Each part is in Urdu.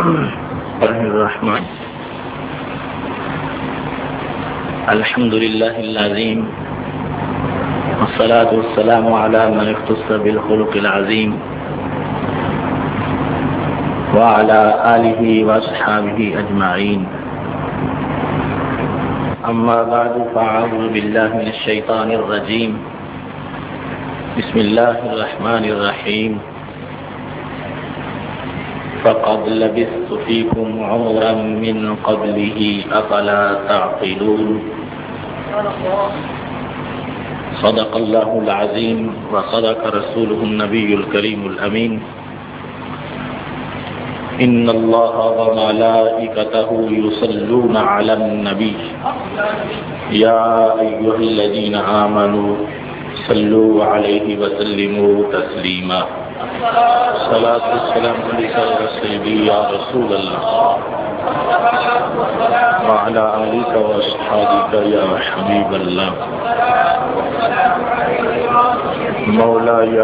الرحمن الحمد لله العظيم والصلاة والسلام على من اختص بالخلق العظيم وعلى آله وأصحابه أجمعين. أما بعد فأعوذ بالله من الشيطان الرجيم. بسم الله الرحمن الرحيم. فقد لبثت فيكم عمرا من قبله أفلا تعقلون. صدق الله العظيم وصدق رسوله النبي الكريم الأمين. إن الله وملائكته يصلون على النبي يا أيها الذين آمنوا صلوا عليه وسلموا تسليما. صلاة والسلام عليك يا سيدي يا رسول الله وعلى آلك وأصحابك يا حبيب الله. مولاي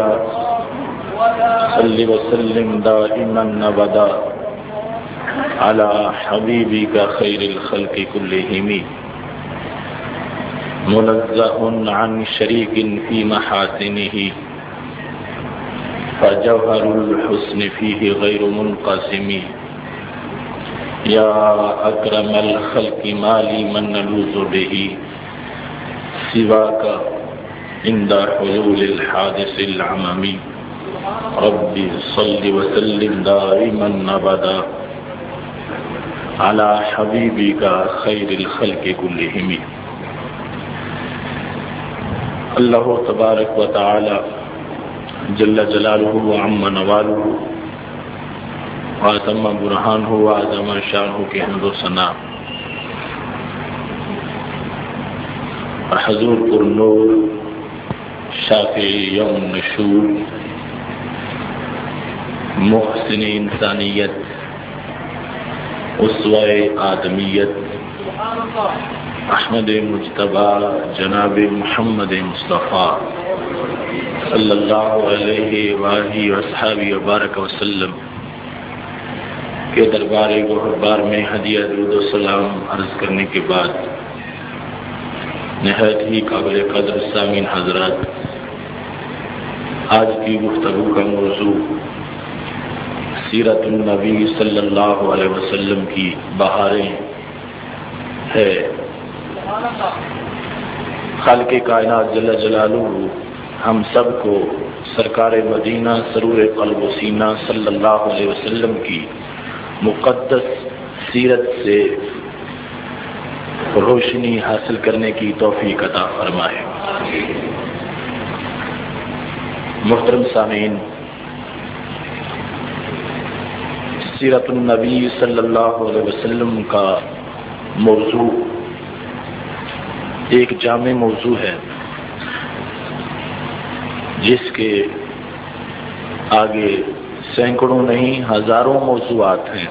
صل وسلم دائما أبدا على حبيبك خير الخلق كلهم منزه عن شريك في محاسنه فجوهر الحسن فيه غير منقسم. يا أكرم الخلق ما لي من نلوذ به سواك عند حلول الحادث العممي. ربي صل وسلم دائما أبدا على حبيبك خير الخلق كلهم. اللہ تبارک و تعالی جل جلالہ وعم نوالہ واتم برہانہ وعظم شانہ کے حمد و ثنا حضور پر نور شافع یوم نشور محسن انسانیت اسوہ آدمیت احمد مجتبی جناب محمد مصطفیٰ صلی اللہ علیہ وآلہ وصحبہ وبارک وسلم کے دربار گوہربار میں ہدیہ درود و سلام عرض کرنے کے بعد نہایت ہی قابل قدر سامعین حضرات، آج کی گفتگو کا موضوع سیرت النبی صلی اللہ علیہ وسلم کی بہاریں ہے۔ خالق کائنات جل جلالہ ہم سب کو سرکار مدینہ سرور قلب و سینہ صلی اللہ علیہ وسلم کی مقدس سیرت سے روشنی حاصل کرنے کی توفیق عطا فرمائے۔ محترم سامعین، سیرت النبی صلی اللہ علیہ وسلم کا موضوع ایک جامع موضوع ہے جس کے آگے سینکڑوں نہیں ہزاروں موضوعات ہیں۔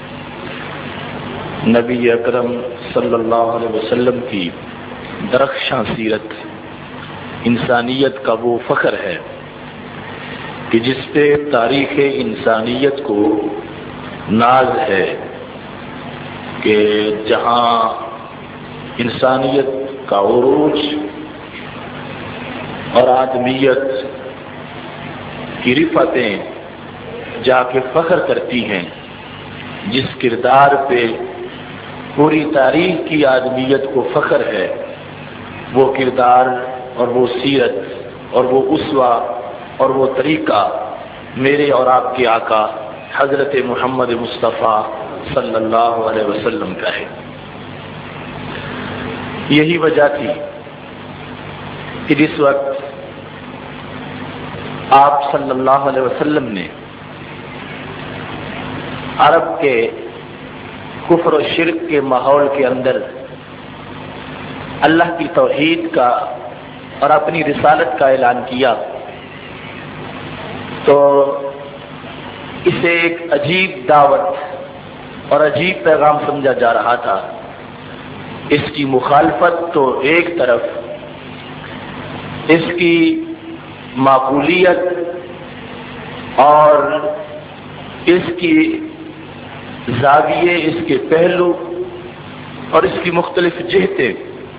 نبی اکرم صلی اللہ علیہ وسلم کی درخشاں سیرت انسانیت کا وہ فخر ہے کہ جس پہ تاریخ انسانیت کو ناز ہے کہ جہاں انسانیت کا عروج اور آدمیت کی رفتیں جا کے فخر کرتی ہیں، جس کردار پہ پوری تاریخ کی آدمیت کو فخر ہے، وہ کردار اور وہ سیرت اور وہ اسوہ اور وہ طریقہ میرے اور آپ کے آقا حضرت محمد مصطفیٰ صلی اللہ علیہ وسلم کا ہے۔ یہی وجہ تھی کہ جس وقت آپ صلی اللہ علیہ وسلم نے عرب کے کفر و شرک کے ماحول کے اندر اللہ کی توحید کا اور اپنی رسالت کا اعلان کیا تو اسے ایک عجیب دعوت اور عجیب پیغام سمجھا جا رہا تھا۔ اس کی مخالفت تو ایک طرف، اس کی معقولیت اور اس کی زاویے، اس کے پہلو اور اس کی مختلف جہتیں،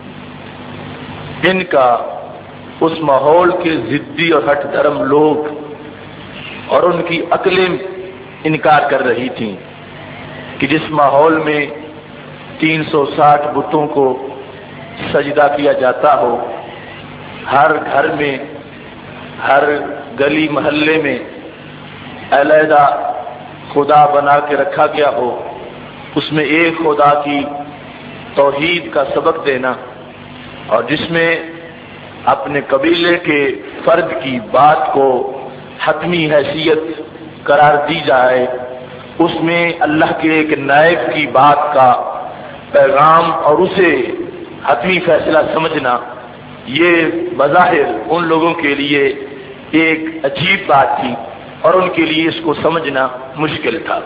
ان کا اس ماحول کے ضدی اور ہٹ دھرم لوگ اور ان کی عقلیں انکار کر رہی تھیں کہ جس ماحول میں 360 بتوں کو سجدہ کیا جاتا ہو، ہر گھر میں، ہر گلی محلے میں علیحدہ خدا بنا کے رکھا گیا ہو، اس میں ایک خدا کی توحید کا سبق دینا، اور جس میں اپنے قبیلے کے فرد کی بات کو حتمی حیثیت قرار دی جائے، اس میں اللہ کے ایک نائب کی بات کا پیغام اور اسے حتمی فیصلہ سمجھنا، یہ بظاہر ان لوگوں کے لیے ایک عجیب بات تھی اور ان کے لیے اس کو سمجھنا مشکل تھا۔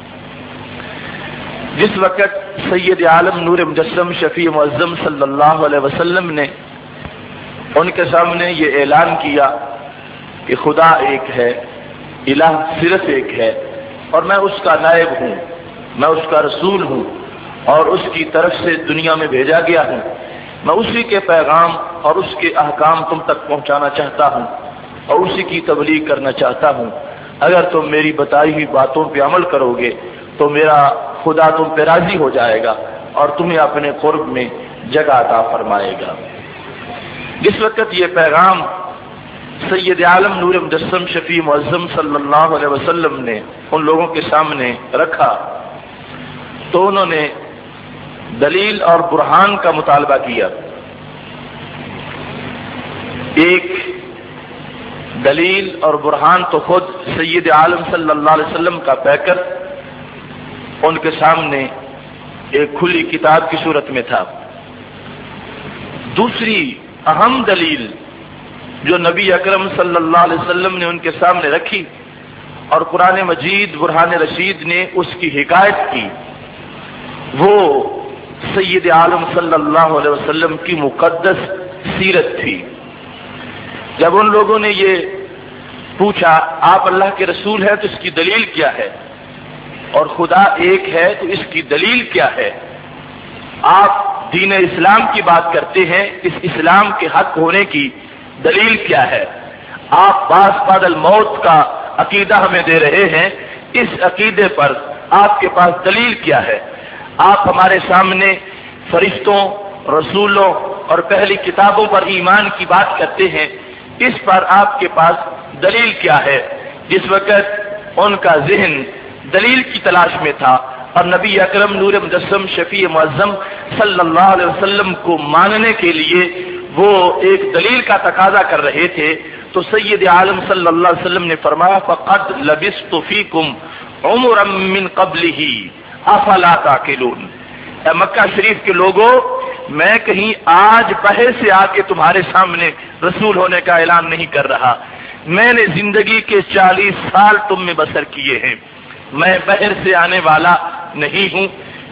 جس وقت سید عالم نور مجسم شفیع معظم صلی اللہ علیہ وسلم نے ان کے سامنے یہ اعلان کیا کہ خدا ایک ہے، الہ صرف ایک ہے، اور میں اس کا نائب ہوں، میں اس کا رسول ہوں اور اس کی طرف سے دنیا میں بھیجا گیا ہوں، میں اسی کے پیغام اور اس کے احکام تم تک پہنچانا چاہتا ہوں اور اسی کی تبلیغ کرنا چاہتا ہوں۔ اگر تم میری بتائی ہوئی باتوں پہ عمل کرو گے تو میرا خدا تم پہ راضی ہو جائے گا اور تمہیں اپنے قرب میں جگہ عطا فرمائے گا۔ جس وقت یہ پیغام سید عالم نور مجسم شفیع معظم صلی اللہ علیہ وسلم نے ان لوگوں کے سامنے رکھا تو انہوں نے دلیل اور برہان کا مطالبہ کیا۔ ایک دلیل اور برہان تو خود سید عالم صلی اللہ علیہ وسلم کا پیکر ان کے سامنے ایک کھلی کتاب کی صورت میں تھا۔ دوسری اہم دلیل جو نبی اکرم صلی اللہ علیہ وسلم نے ان کے سامنے رکھی اور قرآن مجید برہان رشید نے اس کی حکایت کی، وہ سید عالم صلی اللہ علیہ وسلم کی مقدس سیرت تھی۔ جب ان لوگوں نے یہ پوچھا آپ اللہ کے رسول ہیں تو اس کی دلیل کیا ہے، اور خدا ایک ہے تو اس کی دلیل کیا ہے، آپ دین اسلام کی بات کرتے ہیں، اس اسلام کے حق ہونے کی دلیل کیا ہے، آپ بعث بعد الموت کا عقیدہ ہمیں دے رہے ہیں، اس عقیدے پر آپ کے پاس دلیل کیا ہے، آپ ہمارے سامنے فرشتوں، رسولوں اور پہلی کتابوں پر ایمان کی بات کرتے ہیں، اس پر آپ کے پاس دلیل کیا ہے۔ جس وقت ان کا ذہن دلیل کی تلاش میں تھا اور نبی اکرم نور مجسم شفیع معظم صلی اللہ علیہ وسلم کو ماننے کے لیے وہ ایک دلیل کا تقاضا کر رہے تھے، تو سید عالم صلی اللہ علیہ وسلم نے فرمایا فقد لبثت فیکم عمرا من قبلہ افلا تعقلون۔ اے مکہ شریف کے لوگوں، میں کہیں آج باہر سے آ کے تمہارے سامنے رسول ہونے کا اعلان نہیں کر رہا، میں نے زندگی کے 40 سال تم میں بسر کیے ہیں، میں باہر سے آنے والا نہیں ہوں۔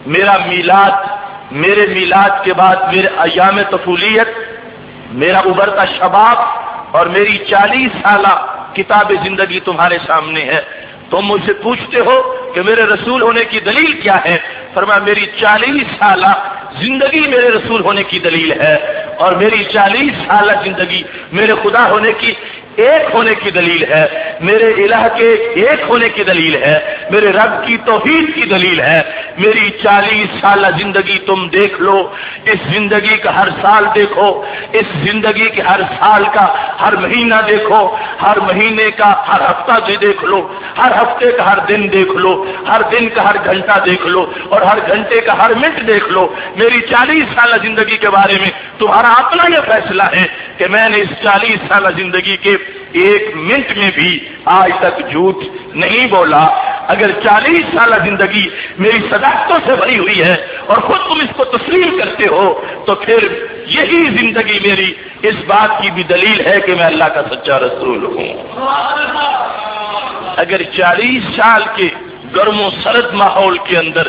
میرے میلاد کے بعد میرے ایام طفولیت، میرا ابھرتا شباب اور میری 40 سالہ کتاب زندگی تمہارے سامنے ہے۔ تم مجھ سے پوچھتے ہو کہ میرے رسول ہونے کی دلیل کیا ہے، فرمایا میری 40 سالہ زندگی میرے رسول ہونے کی دلیل ہے، اور میری 40 سالہ زندگی میرے خدا ہونے کی ایک ہونے کی دلیل ہے، میرے الہ کے ایک ہونے کی دلیل ہے، میرے رب کی توحید کی دلیل ہے۔ میری 40 سالہ زندگی تم دیکھ لو، اس زندگی کا ہر سال دیکھو، اس زندگی کے ہر سال کا ہر مہینہ دیکھو، ہر مہینے کا ہر ہفتہ دیکھ لو، ہر ہفتے کا ہر دن دیکھ لو، ہر دن کا ہر گھنٹہ دیکھ لو اور ہر گھنٹے کا ہر منٹ دیکھ لو۔ میری 40 سالہ زندگی کے بارے میں تمہارا اپنا یہ فیصلہ ہے کہ میں نے اس 40 سالہ زندگی کے ایک منٹ میں بھی آج تک جھوٹ نہیں بولا۔ اگر 40 سالہ زندگی میری صداقتوں سے بھری ہوئی ہے اور خود تم اس کو تسلیم کرتے ہو، تو پھر یہی زندگی میری اس بات کی بھی دلیل ہے کہ میں اللہ کا سچا رسول ہوں۔ اگر 40 سال کے گرم و سرد ماحول کے اندر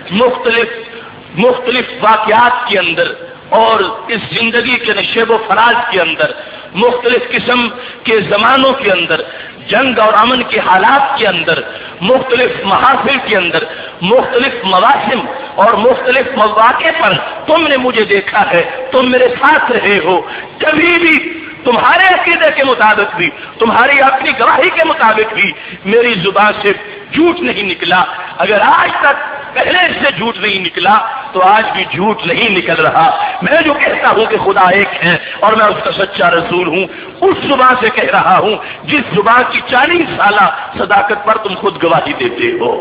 مختلف واقعات کے اندر اور اس زندگی کے نشیب و فراز کے اندر مختلف قسم کے زمانوں کے اندر، جنگ اور امن کے حالات کے اندر، مختلف محافل کے اندر مختلف مواسم اور مختلف مواقع پر تم نے مجھے دیکھا ہے، تم میرے ساتھ رہے ہو، کبھی بھی تمہارے عقیدے کے مطابق بھی، تمہاری اپنی گواہی کے مطابق بھی میری زبان سے جھوٹ نہیں نکلا۔ اگر آج تک پہلے سے جھوٹ نہیں نکلا تو آج بھی جھوٹ نہیں نکل رہا۔ میں جو کہتا ہوں کہ خدا ایک ہے اور میں اس کا سچا رسول ہوں، اس زبان سے کہہ رہا ہوں جس زبان کی 40 سالہ صداقت پر تم خود گواہی دیتے ہو۔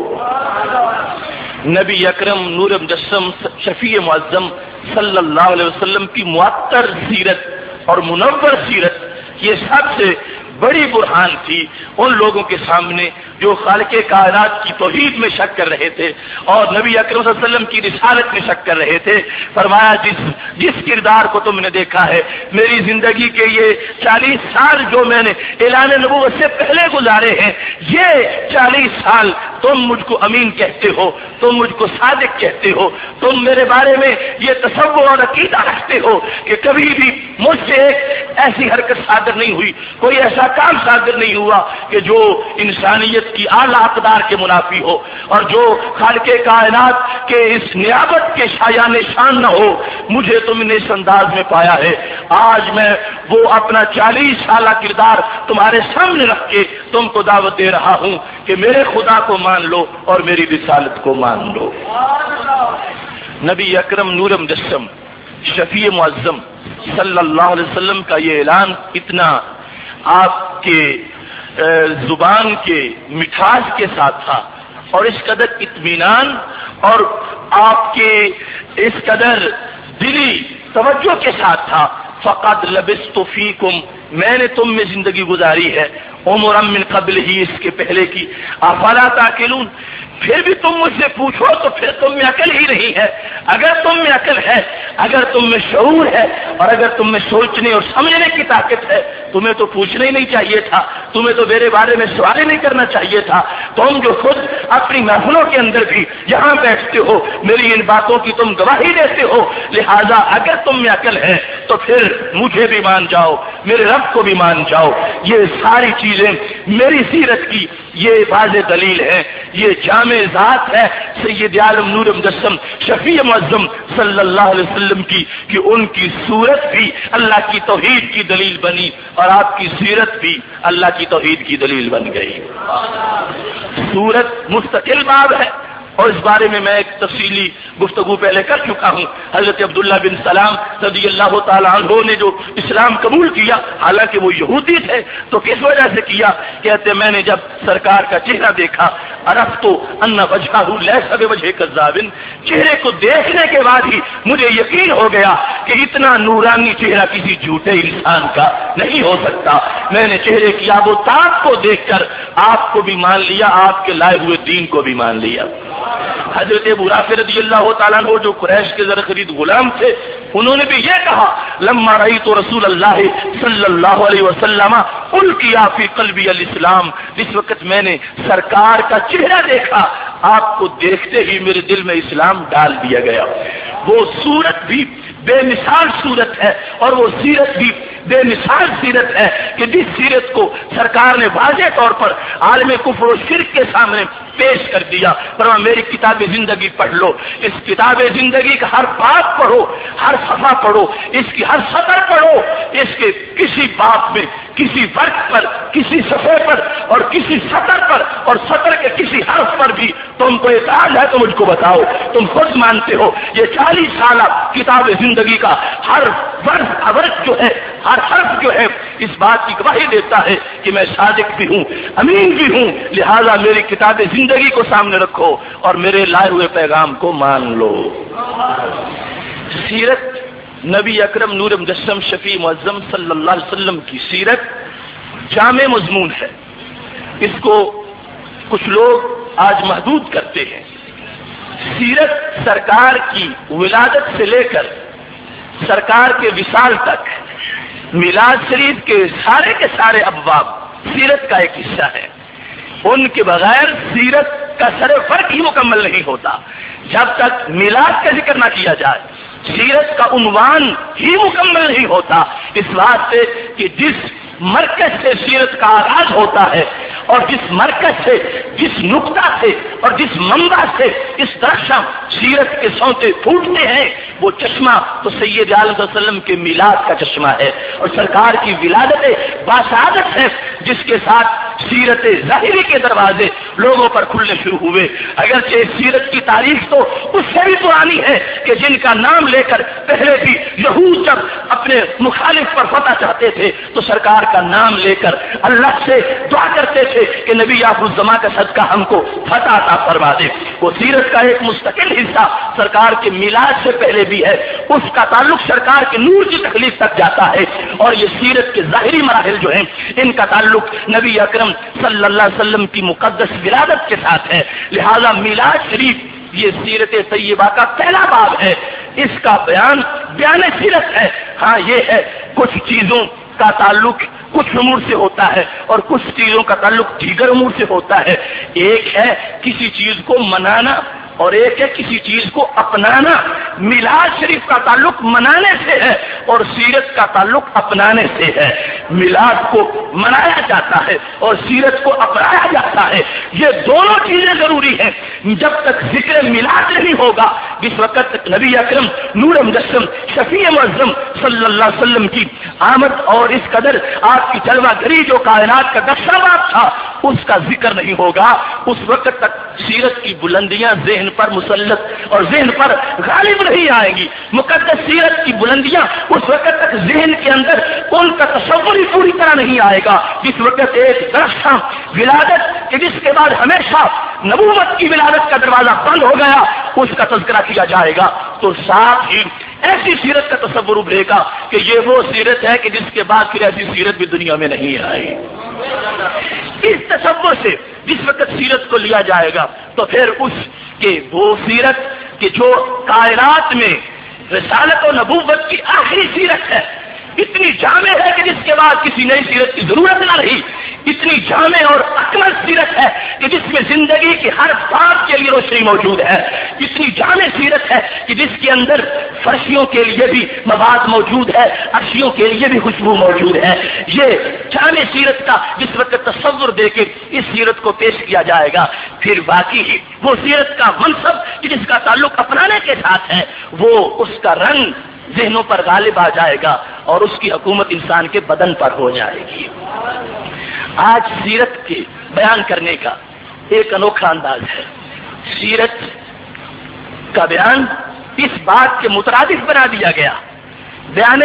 نبی اکرم نور مجسم شفیع معظم صلی اللہ علیہ وسلم کی معطر سیرت اور منور سیرت یہ سب سے بڑی برہان تھی ان لوگوں کے سامنے جو خالق کائنات کی توحید میں شک کر رہے تھے اور نبی اکرم صلی اللہ علیہ وسلم کی رسالت میں شک کر رہے تھے۔ فرمایا جس کردار کو تم نے دیکھا ہے، میری زندگی کے یہ 40 سال جو میں نے اعلان نبوت سے پہلے گزارے ہیں، یہ 40 سال تم مجھ کو امین کہتے ہو، تم مجھ کو صادق کہتے ہو، تم میرے بارے میں یہ تصور اور عقیدہ رکھتے ہو کہ کبھی بھی مجھ سے ایک ایسی حرکت صادر نہیں ہوئی، کوئی ایسا کام صادر نہیں ہوا کہ جو انسانیت کی اعلیٰ اقدار کے منافی ہو اور جو خالق کائنات کے اس نیابت کے شایان شان نہ ہو۔ مجھے تم نے اس انداز میں پایا ہے۔ آج میں وہ اپنا 40 سالہ کردار تمہارے سامنے رکھ کے تم کو دعوت دے رہا ہوں کہ میرے خدا کو مان لو اور میری رسالت کو مان لو۔ نبی اکرم نور مجسم شفیع معظم صلی اللہ علیہ وسلم کا یہ اعلان اتنا آپ کے زبان کے مٹھاس کے ساتھ تھا اور اس قدر اطمینان اور آپ کے اس قدر دلی توجہ کے ساتھ تھا۔ فقد لبثت فیکم، میں نے تم میں زندگی گزاری ہے، عمرا من قبل ہی، اس کے پہلے کی، افلا تعقلون، پھر بھی تم مجھ سے پوچھو تو پھر تم میں عقل ہی نہیں ہے۔ اگر تم میں عقل ہے، اگر تم میں شعور ہے اور اگر تم میں سوچنے اور سمجھنے کی طاقت ہے، تمہیں تو پوچھنا ہی نہیں چاہیے تھا، تمہیں تو میرے بارے میں سوال ہی نہیں کرنا چاہیے تھا۔ تم جو خود اپنی محفلوں کے اندر بھی یہاں بیٹھتے ہو، میری ان باتوں کی تم گواہی دیتے ہو، لہذا اگر تم میں عقل ہے تو پھر مجھے بھی مان جاؤ، میرے رب کو بھی مان جاؤ۔ یہ ساری چیزیں میری سیرت کی یہ واضح دلیل ہے، یہ جامع ذات ہے سید عالم نور مجسم شفیع معظم صلی اللہ علیہ وسلم کی کہ ان کی صورت بھی اللہ کی توحید کی دلیل بنی اور آپ کی سیرت بھی اللہ کی توحید کی دلیل بن گئی۔ صورت مستقل باب ہے اور اس بارے میں میں ایک تفصیلی گفتگو پہلے کر چکا ہوں۔ حضرت عبداللہ بن سلام رضی اللہ تعالیٰ عنہ نے جو اسلام قبول کیا، حالانکہ وہ یہودی تھے، تو کس وجہ سے کیا؟ کہتے میں نے جب سرکار کا چہرہ دیکھا، عرفت ان وجہہ لیس بوجہ کذاب، چہرے کو دیکھنے کے بعد ہی مجھے یقین ہو گیا کہ اتنا نورانی چہرہ کسی جھوٹے انسان کا نہیں ہو سکتا۔ میں نے چہرے کی آب و تاب کو دیکھ کر آپ کو بھی مان لیا، آپ کے لائے ہوئے دین کو بھی مان لیا۔ حضرت ابو رافع رضی اللہ تعالیٰ عنہ جو قریش کے زر خرید غلام تھے، انہوں نے بھی یہ کہا، لما رأیت رسول اللہ صلی اللہ علیہ وسلم القی فی قلبی الاسلام، جس وقت میں نے سرکار کا چہرہ دیکھا، آپ کو دیکھتے ہی میرے دل میں اسلام ڈال دیا گیا۔ وہ صورت بھی بے مثال صورت ہے اور وہ سیرت بھی بے مثال سیرت ہے کہ جس سیرت کو سرکار نے واضح طور پر عالم کفر و شرک کے سامنے پیش کر دیا۔ فرمایا میری کتاب زندگی پڑھ لو، اس کتاب زندگی کا ہر باب پڑھو، ہر صفحہ پڑھو، اس کی ہر سطر پڑھو، اس کے کسی باب میں، کسی فرق پر، کسی صفحے پر اور کسی سطر پر اور سطر کے کسی حرف پر بھی تم کو اعتراض ہے تو مجھ کو بتاؤ۔ تم خود مانتے ہو یہ 40 سالہ کتاب زندگی کا ہر ورق جو ہے، ہر حرف جو ہے اس بات کی گواہی دیتا ہے کہ میں صادق بھی ہوں، امین بھی ہوں، لہذا میری کتاب زندگی کو سامنے رکھو اور میرے لائے ہوئے پیغام کو مان لو۔ سیرت نبی اکرم نور مجسم شفیع معظم صلی اللہ علیہ وسلم کی سیرت جامع مضمون ہے۔ اس کو کچھ لوگ آج محدود کرتے ہیں۔ سیرت سرکار کی ولادت سے لے کر سرکار کے وصال تک میلاد شریف کے سارے ابواب سیرت کا ایک حصہ ہے۔ ان کے بغیر سیرت کا سر فرق ہی مکمل نہیں ہوتا۔ جب تک میلاد کا ذکر نہ کیا جائے سیرت کا عنوان ہی مکمل نہیں ہوتا، اس بات سے کہ جس مرکز سے سیرت کا آغاز ہوتا ہے اور جس مرکز سے، جس نقطہ سے اور جس منبع سے اس درخشاں سیرت کے سونتے پھوٹتے ہیں، وہ چشمہ تو سید عالم صلی اللہ علیہ وسلم کے میلاد کا چشمہ ہے، اور سرکار کی ولادت باسعادت ہے جس کے ساتھ سیرت ظاہری کے دروازے لوگوں پر کھلنے شروع ہوئے۔ اگرچہ سیرت کی تاریخ تو اس سے بھی پرانی ہے کہ جن کا نام لے کر پہلے بھی یہود جب اپنے مخالف پر فتح چاہتے تھے تو سرکار کا نام لے کر اللہ سے دعا کرتے تھے کہ نبی آخر الزماں کا صدقہ ہم کو فتح عطا فرما دے۔ وہ سیرت کا ایک مستقل حصہ سرکار کے میلاد سے پہلے بھی ہے، اس کا تعلق سرکار کے نور کی تخلیق تک جاتا ہے، اور یہ سیرت کے ظاہری مراحل جو ہیں ان کا تعلق نبی اکرم صلی اللہ علیہ وسلم کی مقدس ولادت کے ساتھ ہے۔ لہذا میلاد شریف یہ سیرت طیبہ کا پہلا باب ہے، اس کا بیان سیرت ہے۔ ہاں یہ ہے کچھ چیزوں کا تعلق کچھ امور سے ہوتا ہے اور کچھ چیزوں کا تعلق دیگر امور سے ہوتا ہے۔ ایک ہے کسی چیز کو منانا اور ایک ہے کسی چیز کو اپنانا۔ میلاد شریف کا تعلق منانے سے ہے اور سیرت کا تعلق اپنانے سے ہے۔ میلاد کو منایا جاتا ہے اور سیرت کو اپنایا جاتا ہے، یہ دونوں چیزیں ضروری ہیں۔ جب تک ذکر میلاد نہیں ہوگا جس وقت تک نبی اکرم نور مجسم شفیع معظم صلی اللہ علیہ وسلم کی آمد اور اس قدر آپ کی جلوہ گری جو کائنات کا نقشہ بات تھا اس کا ذکر نہیں ہوگا، اس وقت تک سیرت کی بلندیاں ذہن پر مسلط اور ذہن پر غالب نہیں آئیں گی۔ مقدس سیرت کی بلندیاں اس وقت تک ذہن کے اندر ان کا تصور ہی پوری طرح نہیں آئے گا جس وقت ایک درخشاں ولادت کہ جس کے بعد ہمیشہ نبوت کی ولادت کا دروازہ بند ہو گیا اس کا تذکرہ کیا جائے گا، تو ساتھ ہی ایسی سیرت کا تصور ابھرے گا کہ یہ وہ سیرت ہے کہ جس کے بعد پھر ایسی سیرت بھی دنیا میں نہیں آئی۔ اس تصور سے جس وقت سیرت کو لیا جائے گا تو پھر اس کے وہ سیرت کہ جو کائنات میں رسالت و نبوت کی آخری سیرت ہے، اتنی جامع ہے کہ جس کے بعد کسی نئی سیرت کی ضرورت نہ رہی، اتنی جامع اور اکمل سیرت ہے کہ جس میں زندگی کی ہر بات کے لیے روشنی موجود ہے، اتنی جامع سیرت ہے کہ جس کے اندر فرشیوں کے لیے بھی مواد موجود ہے، عرشیوں کے لیے بھی خوشبو موجود ہے۔ یہ جامع سیرت کا جس وقت تصور دے کے اس سیرت کو پیش کیا جائے گا پھر واقعی ہی وہ سیرت کا منصب کہ جس کا تعلق اپنانے کے ساتھ ہے وہ اس کا رنگ ذہنوں پر غالب آ جائے گا اور اس کی حکومت انسان کے بدن پر ہو جائے گی۔ آج سیرت کے بیان کرنے کا ایک انوکھا انداز ہے۔ سیرت کا بیان اس بات کے مترادف بنا دیا گیا، بیان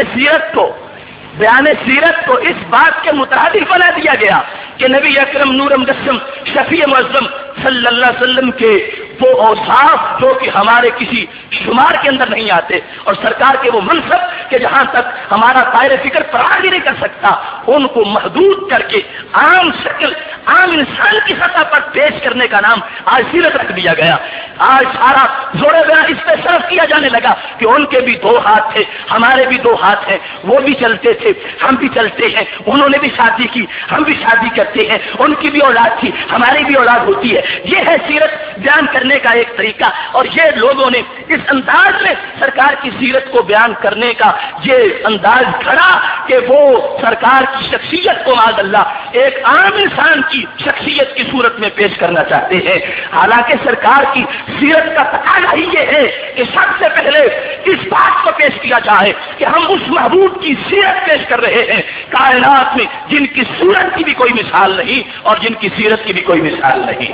سیرت کو اس بات کے مترادف بنا دیا گیا کہ نبی اکرم نور مجسم شفیع معظم صلی اللہ علیہ وسلم کے وہ اوصاف جو کہ ہمارے کسی شمار کے اندر نہیں آتے اور سرکار کے وہ منصب کہ جہاں تک ہمارا دائرہ فکر پراغ نہیں کر سکتا ان کو محدود کر کے عام شکل عام انسان کی سطح پر پیش کرنے کا نام آج سیرت رکھ دیا گیا۔ آج سارا زور بیان اس پہ صرف کیا جانے لگا کہ ان کے بھی 2 ہاتھ تھے، ہمارے بھی 2 ہاتھ ہیں، وہ بھی چلتے تھے ہم بھی چلتے ہیں، انہوں نے بھی شادی کی ہم بھی شادی کرتے ہیں، ان کی بھی اولاد تھی ہماری بھی اولاد ہوتی ہے۔ یہ ہے سیرت بیان کرنے کا ایک طریقہ، اور یہ لوگوں نے اس انداز میں سرکار کی سیرت کو بیان کرنے کا یہ انداز کھڑا کہ وہ سرکار کی شخصیت کو معاذ اللہ ایک عام انسان کی شخصیت کی صورت میں پیش کرنا چاہتے ہیں۔ حالانکہ سرکار کی سیرت کا تقاضا ہی یہ ہے کہ سب سے پہلے اس بات کو پیش کیا جائے کہ ہم اس محبوب کی سیرت پیش کر رہے ہیں کائنات میں جن کی صورت کی بھی کوئی مثال نہیں اور جن کی سیرت کی بھی کوئی مثال نہیں۔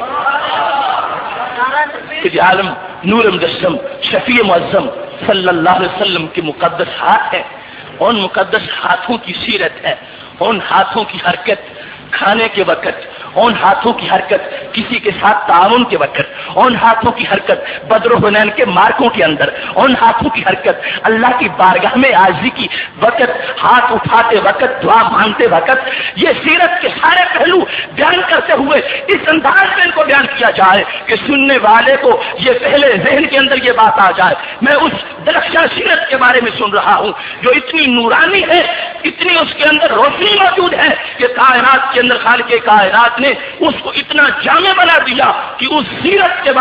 عالم نور مجسم شفیع معظم صلی اللہ علیہ وسلم کے مقدس ہاتھ ہیں، ان مقدس ہاتھوں کی سیرت ہے، ان ہاتھوں کی حرکت کھانے کے وقت، ان ہاتھوں کی حرکت کسی کے ساتھ تعاون کے وقت، ان ہاتھوں کی حرکت بدر و حنین کے مارکوں کے اندر، ان ہاتھوں کی حرکت اللہ کی بارگاہ میں عاجزی کی وقت، ہاتھ اٹھاتے وقت، دعا مانگتے وقت، یہ سیرت کے سارے پہلو بیان کرتے ہوئے اس انداز میں ان کو بیان کیا جائے کہ سننے والے کو یہ پہلے ذہن کے اندر یہ بات آ جائے میں اس درخشاں سیرت کے بارے میں سن رہا ہوں جو اتنی نورانی ہے، اتنی اس کے اندر روشنی موجود ہے کہ کائنات کے اندر خالق کائنات نے اس کو اتنا جامع بنا دیا کہ اس سیرت کے بعد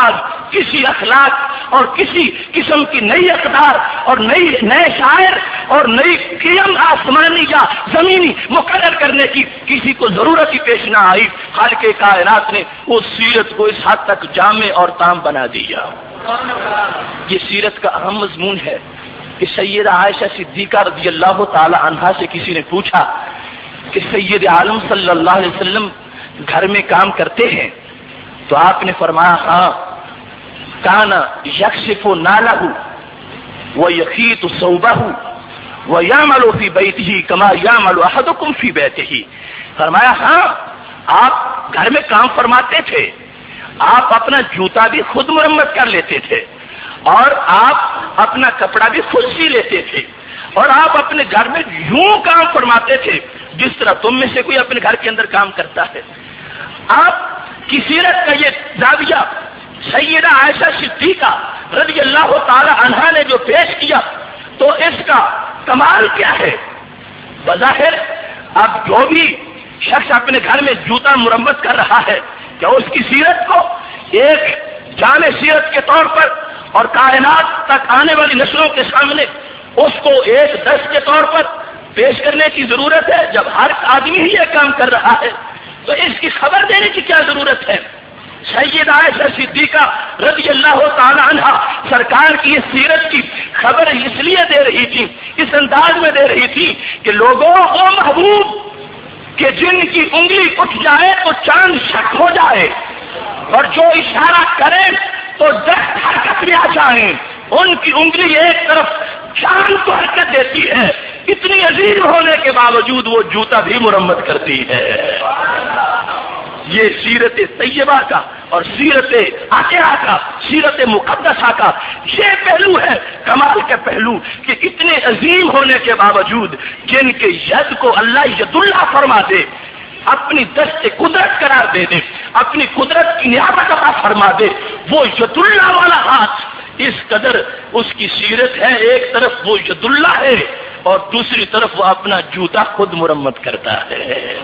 کسی اخلاق اور کسی قسم کی نئی اقدار اور نئے شاعر اور نئی قیم آسمانی یا زمینی مقرر کرنے کی کسی کو ضرورت ہی پیش نہ آئی. خالق کائنات نے اس سیرت کو اس حد تک جامع اور تام بنا دیا. یہ سیرت کا اہم مضمون ہے کہ سیدہ عائشہ صدیقہ رضی اللہ تعالی عنہا سے کسی نے پوچھا کہ سید عالم صلی اللہ علیہ وسلم گھر میں کام کرتے ہیں؟ تو آپ نے فرمایا ہاں. کان یکشف نالہ ویخیط ثوبہ ویعمل فی بیتہ کما یعمل احدکم فی بیتہ. فرمایا ہاں آپ گھر میں کام فرماتے تھے، آپ اپنا جوتا بھی خود مرمت کر لیتے تھے اور آپ اپنا کپڑا بھی خود سی لیتے تھے اور آپ اپنے گھر میں یوں کام فرماتے تھے جس طرح تم میں سے کوئی اپنے گھر کے اندر کام کرتا ہے. آپ کی سیرت کا یہ زاویہ سیدہ عائشہ صدیقہ رضی اللہ تعالی عنہا نے جو پیش کیا تو اس کا کمال کیا ہے؟ بظاہر اب جو بھی شخص اپنے گھر میں جوتا مرمت کر رہا ہے کیا اس کی سیرت کو ایک جامع سیرت کے طور پر اور کائنات تک آنے والی نسلوں کے سامنے اس کو ایک درس کے طور پر پیش کرنے کی ضرورت ہے؟ جب ہر آدمی ہی یہ کام کر رہا ہے تو اس کی خبر دینے کی کیا ضرورت ہے؟ سیدہ عائشہ صدیقہ رضی اللہ تعالی عنہا سرکار کی اس سیرت کی خبر اس لیے دے رہی تھی، اس انداز میں دے رہی تھی کہ لوگوں کو محبوب کہ جن کی انگلی اٹھ جائے تو چاند شک ہو جائے اور جو اشارہ کرے تو درخت حرکت میں آ جائیں. ان کی انگلی ایک طرف چاند کو حرکت دیتی ہے، اتنی عظیم ہونے کے باوجود وہ جوتا بھی مرمت کرتی ہے. یہ سیرت طیبہ کا اور سیرت عاقرہ کا، سیرت مقدسہ کا یہ پہلو ہے، کمال کے پہلو کہ اتنے عظیم ہونے کے باوجود جن کے ید کو اللہ ید اللہ فرما دے، اپنی دست قدرت قرار دے دے، اپنی قدرت کی نیابت عطا فرما دے، وہ ید اللہ والا ہاتھ اس قدر اس کی سیرت ہے. ایک طرف وہ ید اللہ ہے اور دوسری طرف وہ اپنا جوتا خود مرمت کرتا ہے.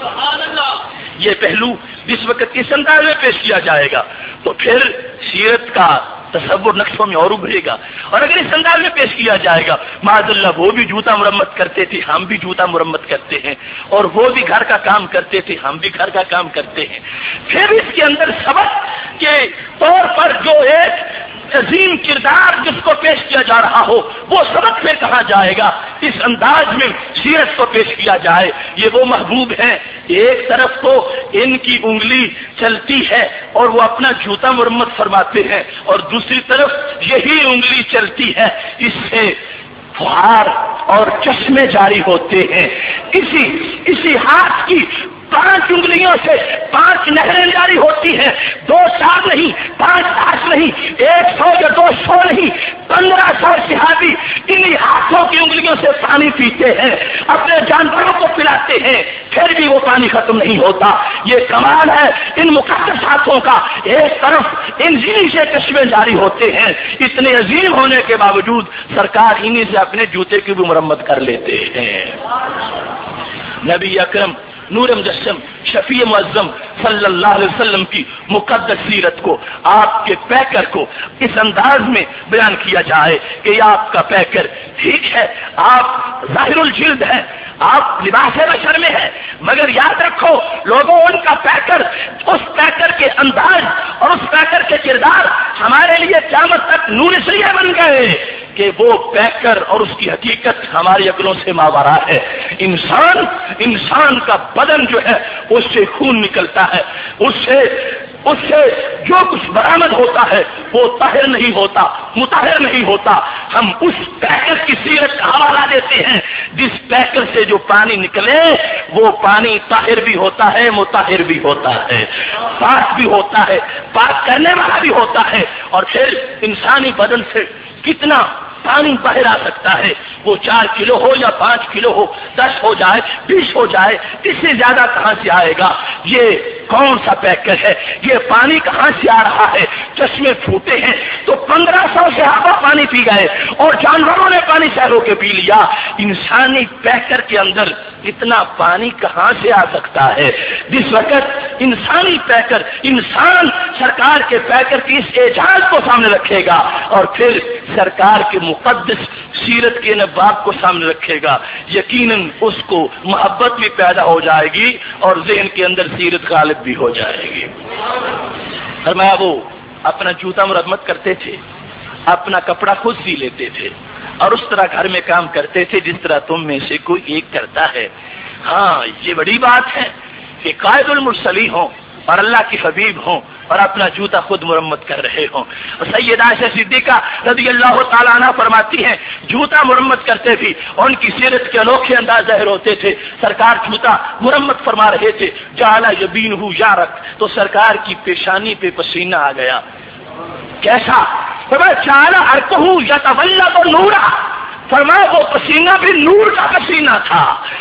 یہ پہلو جس وقت اس انداز میں پیش کیا جائے گا تو پھر سیرت کا تصور نقشوں میں اور ابھرے گا. اور اگر اس انداز میں پیش کیا جائے گا معاذ اللہ وہ بھی جوتا مرمت کرتے تھے، ہم بھی جوتا مرمت کرتے ہیں، اور وہ بھی گھر کا کام کرتے تھے، ہم بھی گھر کا کام کرتے ہیں، پھر اس کے اندر سبق کے طور پر جو ایک عظیم کردار جس کو پیش کیا جا رہا ہو وہ سبق پھر کہا جائے گا. اس انداز میں سیرت کو پیش کیا جائے. یہ وہ محبوب ہیں، ایک طرف تو ان کی انگلی چلتی ہے اور وہ اپنا جوتا مرمت فرماتے ہیں اور دوسری طرف یہی انگلی چلتی ہے، اس سے فہار اور چشمے جاری ہوتے ہیں. اسی ہاتھ کی 5 انگلیوں سے 5 نہریں جاری ہوتی ہیں. 2 4 نہیں، 5 8 نہیں، 100 یا 200 نہیں، 1500 صحابی انہی ہاتھوں کی انگلیوں سے پانی پیتے ہیں، اپنے جانوروں کو پلاتے ہیں، پھر بھی وہ پانی ختم نہیں ہوتا. یہ کمال ہے ان مقدس ہاتھوں کا. ایک طرف انہی سے چشمے جاری ہوتے ہیں، اتنے عظیم ہونے کے باوجود سرکار انہی سے اپنے جوتے کی بھی مرمت کر لیتے ہیں. نبی اکرم نور مجسم شفیع معظم صلی اللہ علیہ وسلم کی مقدس سیرت کو، آپ کے پیکر کو اس انداز میں بیان کیا جائے کہ یہ آپ کا پیکر ٹھیک ہے، آپ ظاہر الجلد ہے، آپ لباس بشر میں ہے، مگر یاد رکھو لوگوں ان کا پیکر، اس پیکر کے انداز اور اس پیکر کے کردار ہمارے لیے قیامت تک نور سریہ بن گئے کہ وہ پیکر اور اس کی حقیقت ہماری عقلوں سے ماورا ہے. انسان کا بدن جو ہے اس سے خون نکلتا ہے، اس سے جو کچھ برآمد ہوتا ہے وہ طاہر نہیں ہوتا، مطہر نہیں ہوتا. ہم اس پیکر کی سیرت کا حوالہ دیتے ہیں جس پیکر سے جو پانی نکلے وہ پانی طاہر بھی ہوتا ہے، مطہر بھی ہوتا ہے، پاک بھی ہوتا ہے، پاک کرنے والا بھی ہوتا ہے. اور پھر انسانی بدن سے کتنا پانی باہر آ سکتا ہے، وہ 4 کلو ہو یا 5 کلو ہو، 10 ہو جائے، 20 ہو جائے، اس سے زیادہ کہاں سے آئے گا؟ یہ کون سا پیکر ہے، یہ پانی کہاں سے آ رہا ہے؟ چشمے پھوٹے ہیں تو 1500 صحابہ پانی پی گئے اور جانوروں نے پانی سیروں کے پی لیا، انسانی پیکر کے اندر اتنا پانی کہاں سے آ سکتا ہے؟ جس وقت انسانی پیکر، انسان سرکار کے پیکر کی اس اعجاز کو سامنے رکھے گا اور پھر سرکار کے مقدس سیرت کے نبات کو سامنے رکھے گا، یقیناً اس کو محبت بھی پیدا ہو جائے گی اور ذہن کے اندر سیرت غالب بھی ہو جائے گی۔ فرمایا وہ اپنا جوتا مرمت کرتے تھے، اپنا کپڑا خود سی لیتے تھے اور اس طرح گھر میں کام کرتے تھے جس طرح تم میں سے کوئی ایک کرتا ہے۔ ہاں یہ بڑی بات ہے کہ قائد المرسلین ہوں اور اللہ کے حبیب ہوں اور اپنا جوتا خود مرمت کر رہے ہوں۔ اور سیدہ عائشہ صدیقہ رضی اللہ تعالیٰ عنہ فرماتی ہیں جوتا مرمت کرتے بھی اور ان کی سیرت کے انوکھے انداز ظاہر ہوتے تھے۔ سرکار جوتا مرمت فرما رہے تھے، جعل یبینہ یارق، تو سرکار کی پیشانی پہ پسینہ آ گیا۔ کیسا؟ جعل عرقہ یتولد نورا، فرمایا وہ پسینہ بھی نور کا پسینہ تھا،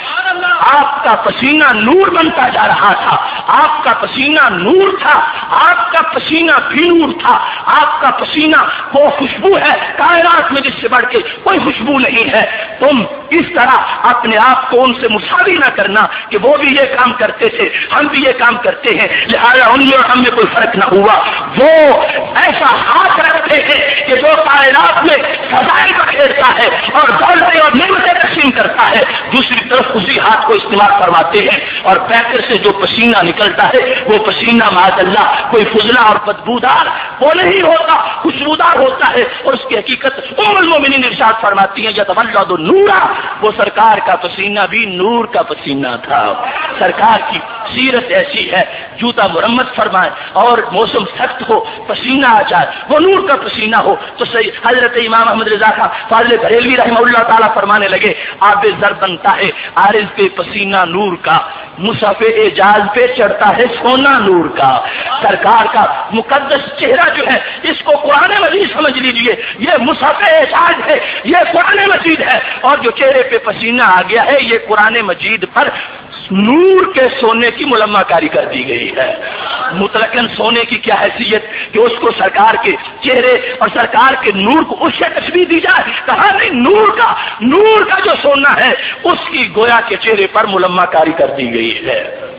آپ کا پسینہ نور بنتا جا رہا تھا، آپ کا پسینہ نور تھا، آپ کا پسینہ بھی نور تھا، آپ کا پسینہ وہ خوشبو ہے کائنات میں جس سے بڑھ کے کوئی خوشبو نہیں ہے۔ تم اس طرح اپنے آپ کو ان سے مساوی نہ کرنا کہ وہ بھی یہ کام کرتے تھے ہم بھی یہ کام کرتے ہیں لہذا ان میں اور ہم میں کوئی فرق نہ ہوا۔ وہ ایسا ہاتھ رکھتے ہیں کہ جو کائنات میں فضائل بکھیرتا ہے اور دولتیں اور نعمتیں تقسیم کرتا ہے، دوسری طرف اسی ہاتھ کو استعمال فرماتے ہیں اور پیکر سے جو پسینہ نکلتا ہے وہ پسینہ معاذ اللہ کوئی فضلہ اور بدبودار وہ نہیں ہوتا، خوشبودار ہوتا ہے۔ اور اس کی حقیقت ام المومنین ارشاد فرماتی ہیں یتولد نورا، وہ سرکار کا پسینہ بھی نور کا پسینہ تھا۔ سرکار کی سیرت ایسی ہے، جوتا مرمت فرمائے اور موسم سخت ہو پسینہ آ جائے وہ نور کا پسینہ ہو تو صحیح۔ حضرت امام احمد رضا خان فاضل بریلوی رحمہ اللہ تعالیٰ فرمانے لگے آب زر بنتا ہے عارض پہ پسینہ نور کا، مصحف اعجاز پہ چڑھتا ہے سونا نور کا۔ سرکار کا مقدس چہرہ جو ہے اس کو قرآن مجید سمجھ لیجئے، یہ مصحف اعجاز ہے، یہ قرآن مجید ہے اور جو چہرے پہ پسینہ آ گیا ہے یہ قرآن مجید پر نور کے سونے کی ملمہ کاری کر دی گئی ہے۔ مطلقاً سونے کی کیا حیثیت کہ اس کو سرکار کے چہرے اور سرکار کے نور کو اس سے تشبیہ دی جائے، کہا نہیں نور کا جو سونا ہے اس کی گویا کے چہرے پر ملمہ کاری کر دی گئی ہے۔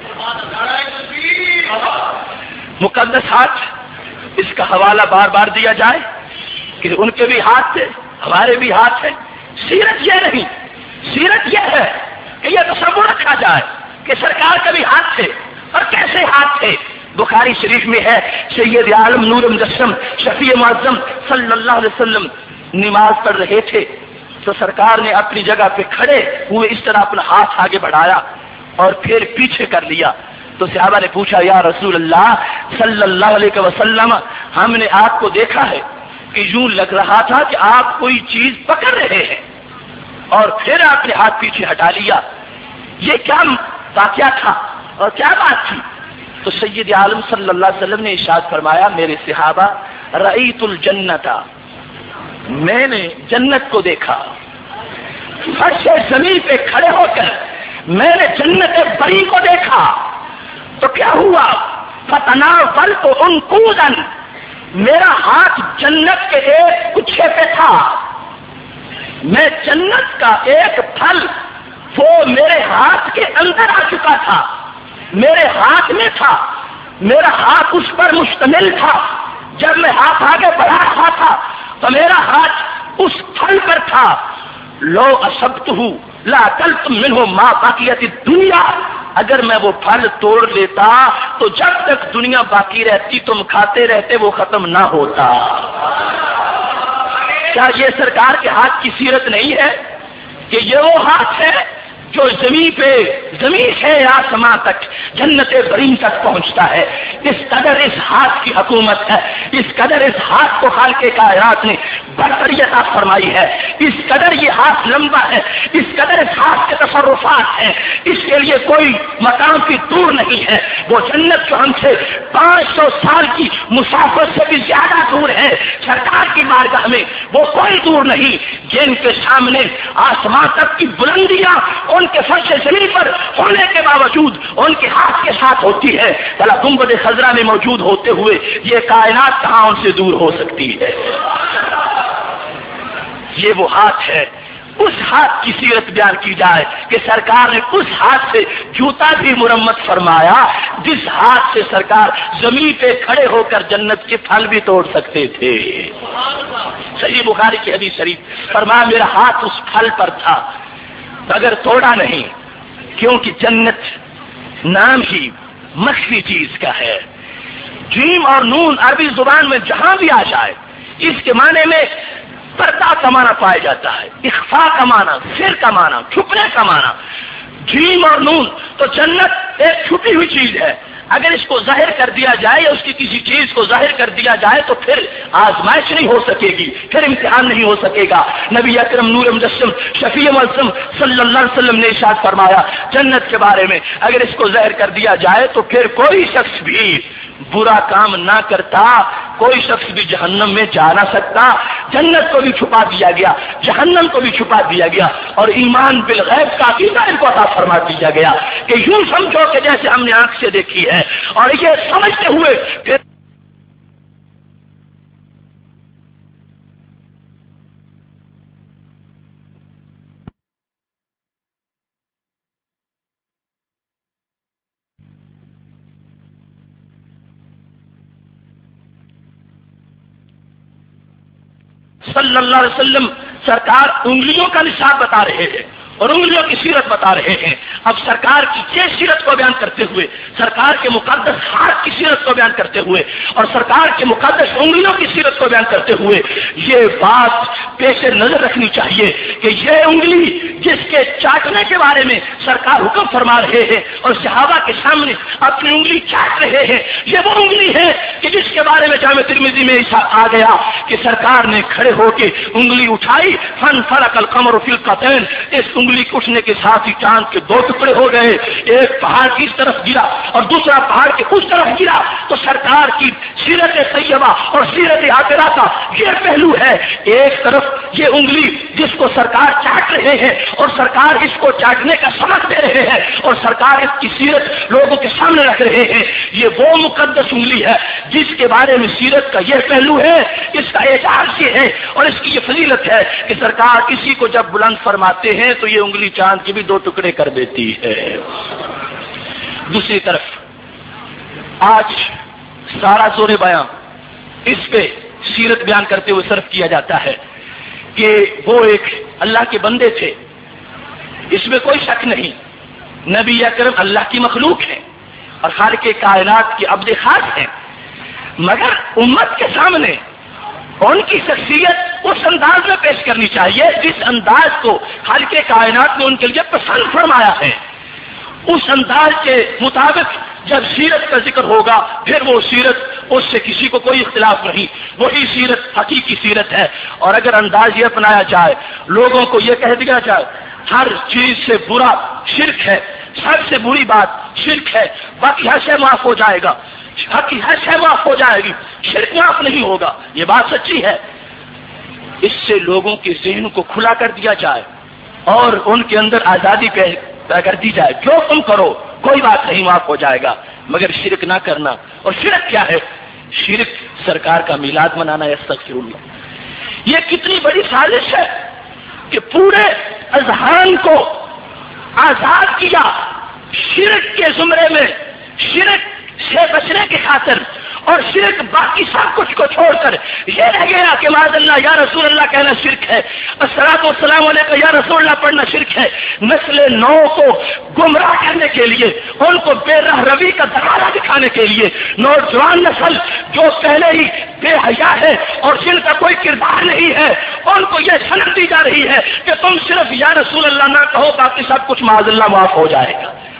مقدس ہاتھ، اس کا حوالہ بار بار دیا جائے کہ ان کے بھی ہاتھ تھے ہمارے بھی ہاتھ ہیں۔ سیرت یہ نہیں، سیرت یہ ہے کہ یہ تصور رکھا جائے کہ سرکار کے بھی ہاتھ تھے اور کیسے ہاتھ تھے۔ بخاری شریف میں ہے سید عالم نور مجسم شفیع معظم صلی اللہ علیہ وسلم نماز پڑھ رہے تھے تو سرکار نے اپنی جگہ پہ کھڑے ہوئے اس طرح اپنا ہاتھ آگے بڑھایا اور پھر پیچھے کر لیا تو صحابہ نے پوچھا یا رسول اللہ صلی اللہ علیہ وسلم ہم نے آپ کو دیکھا ہے کہ یوں لگ رہا تھا کہ آپ کوئی چیز پکڑ رہے ہیں اور پھر آپ نے ہاتھ پیچھے ہٹا لیا، یہ کیا واقعہ تھا اور کیا بات تھی؟ تو سید عالم صلی اللہ علیہ وسلم نے ارشاد فرمایا میرے صحابہ رأیت الجنت، میں نے جنت کو دیکھا، فرش زمین پہ کھڑے ہو کر میں نے جنت بری کو دیکھا تو کیا ہوا؟ فتناولت عنقودا، میرا ہاتھ جنت کے ایک گچھے پہ تھا، میں جنت کا ایک پھل وہ میرے ہاتھ کے اندر آ چکا تھا، میرے ہاتھ میں تھا، میرا ہاتھ اس پر مشتمل تھا۔ جب میں ہاتھ آگے بڑھا رہا تھا تو میرا ہاتھ اس پھل پر تھا۔ لو اصبتہ لاکلت منہ ما بقیت الدنیا، اگر میں وہ پھل توڑ لیتا تو جب تک دنیا باقی رہتی تم کھاتے رہتے وہ ختم نہ ہوتا۔ کیا یہ سرکار کے ہاتھ کی سیرت نہیں ہے کہ یہ وہ ہاتھ ہے جو زمین پہ زمین سے آسمان تک جنت برین تک پہنچتا ہے؟ اس قدر اس ہاتھ کی حکومت ہے، اس قدر اس ہاتھ کو خالق کائنات نے برتریت فرمائی ہے، اس قدر یہ ہاتھ لمبا ہے، اس قدر اس ہاتھ کے تصرفات ہیں، اس کے لیے کوئی مقام کی دور نہیں ہے۔ وہ جنت جو ہم سے 500 سال کی مسافت سے بھی زیادہ دور ہے، سرکار کی بارگاہ میں وہ کوئی دور نہیں، جن کے سامنے آسمان تک کی بلندیاں ان ان کے فرش زمین پر ہونے کے باوجود ان کے ہاتھ کے ساتھ ہوتی ہے، بھلا گنبد خضرا میں موجود ہوتے ہوئے یہ کائنات کہاں ان سے دور ہو سکتی ہے؟ یہ وہ ہاتھ ہے، اس ہاتھ کی سیرت بیان کی جائے کہ سرکار نے اس ہاتھ سے جوتا بھی مرمت فرمایا جس ہاتھ سے سرکار زمین پہ کھڑے ہو کر جنت کے پھل بھی توڑ سکتے تھے۔ صحیح بخاری کی حدیث شریف، فرمایا میرا ہاتھ اس پھل پر تھا مگر توڑا نہیں، کیونکہ جنت نام ہی مخفی چیز کا ہے۔ جیم اور نون عربی زبان میں جہاں بھی آ جائے اس کے معنی میں پردہ کا معنی پایا جاتا ہے، اخفاء کا معنی، سر کا معنی، چھپنے کا معنی۔ جیم اور نون تو جنت ایک چھپی ہوئی چیز ہے، اگر اس کو ظاہر کر دیا جائے یا اس کی کسی چیز کو ظاہر کر دیا جائے تو پھر آزمائش نہیں ہو سکے گی، پھر امتحان نہیں ہو سکے گا۔ نبی اکرم نور مجسم شفیع معصوم صلی اللہ علیہ وسلم نے ارشاد فرمایا جنت کے بارے میں اگر اس کو ظاہر کر دیا جائے تو پھر کوئی شخص بھی برا کام نہ کرتا، کوئی شخص بھی جہنم میں جا نہ سکتا۔ جنت کو بھی چھپا دیا گیا، جہنم کو بھی چھپا دیا گیا، اور ایمان بالغیب کا عقیدہ ان کو عطا فرما دیا گیا کہ یوں سمجھو کہ جیسے ہم نے آنکھ سے دیکھی ہے، اور یہ سمجھتے ہوئے پھر صلی اللہ علیہ وسلم سرکار انگلیوں کا نصاب بتا رہے ہیں اور انگلیوں کی سیرت بتا رہے ہیں۔ اب سرکار کی یہ سیرت کو بیان کرتے ہوئے، سرکار کے مقدس ہاتھ کی سیرت کو بیان کرتے ہوئے اور سرکار کے مقدس انگلیوں کی سیرت کو بیان کرتے ہوئے یہ بات پیش نظر رکھنی چاہیے کہ یہ انگلی جس کے چاٹنے کے بارے میں سرکار حکم فرما رہے ہیں اور صحابہ کے سامنے اپنی انگلی چاٹ رہے ہیں، یہ وہ انگلی ہے کہ جس کے بارے میں جامع ترمذی میں آ گیا کہ سرکار نے کھڑے ہو کے انگلی اٹھائی، فن فرق القمر فی القطین، اس انگلی کے اٹھنے کے ساتھ ہی چاند کے دو ٹکڑے ہو گئے، ایک پہاڑ کی اس طرف گرا اور دوسرا پہاڑ کے اس طرف گرا۔ تو سرکار کی سیرت طیبہ اور سیرت عاطرہ کا یہ پہلو ہے، ایک طرف یہ انگلی جس کو سرکار چاٹ رہے ہیں اور سرکار اس کو چاٹنے کا سبق دے رہے ہیں اور سرکار اس کی سیرت لوگوں کے سامنے رکھ رہے ہیں، یہ وہ مقدس انگلی ہے جس کے بارے میں سیرت کا یہ پہلو ہے، اس کا اعجاز یہ ہے اور اس کی یہ فضیلت ہے کہ سرکار کسی کو جب بلند فرماتے ہیں تو یہ انگلی چاند کے بھی دو ٹکڑے کر دیتی ہے۔ دوسری طرف آج سارا زور بیان اس پہ سیرت بیان کرتے ہوئے صرف کیا جاتا ہے کہ وہ ایک اللہ کے بندے تھے، اس میں کوئی شک نہیں، نبی اکرم اللہ کی مخلوق ہے اور خالق کائنات کے عبد خاص ہیں، مگر امت کے سامنے ان کی شخصیت اس انداز میں پیش کرنی چاہیے جس انداز کو خالق کائنات نے ان کے لیے پسند فرمایا ہے۔ اس انداز کے مطابق جب سیرت کا ذکر ہوگا پھر وہ سیرت اس سے کسی کو کوئی اختلاف نہیں، وہی سیرت حقیقی سیرت ہے۔ اور اگر انداز یہ اپنایا جائے، لوگوں کو یہ کہہ دیا جائے ہر چیز سے برا شرک ہے، سب سے بری بات شرک ہے، باقی ہر شے معاف ہو جائے گا، باقی ہر شے معاف ہو جائے گی، شرک معاف نہیں ہوگا، یہ بات سچی ہے۔ اس سے لوگوں کے ذہن کو کھلا کر دیا جائے اور ان کے اندر آزادی پیدا کر دی جائے، جو تم کرو کوئی بات نہیں، معاف ہو جائے گا، مگر شرک نہ کرنا۔ اور شرک کیا ہے؟ شرک سرکار کا میلاد منانا ہے، استغفر اللہ۔ یہ کتنی بڑی سازش ہے کہ پورے اذہان کو آزاد کیا شرک کے زمرے میں، شرک سے بچنے کی خاطر، اور شرک باقی سب کچھ کو چھوڑ کر یہ رہ گیا کہ معاذ اللہ یا رسول اللہ کہنا شرک ہے، الصلاۃ والسلام علیکہ یا رسول اللہ پڑھنا شرک ہے۔ نسل نو کو گمراہ کرنے کے لیے، ان کو بے راہ روی کا دروازہ دکھانے کے لیے، نوجوان نسل جو پہلے ہی بے حیا ہے اور جن کا کوئی کردار نہیں ہے، ان کو یہ سند دی جا رہی ہے کہ تم صرف یا رسول اللہ نہ کہو، باقی سب کچھ معاذ اللہ معاف ہو جائے گا۔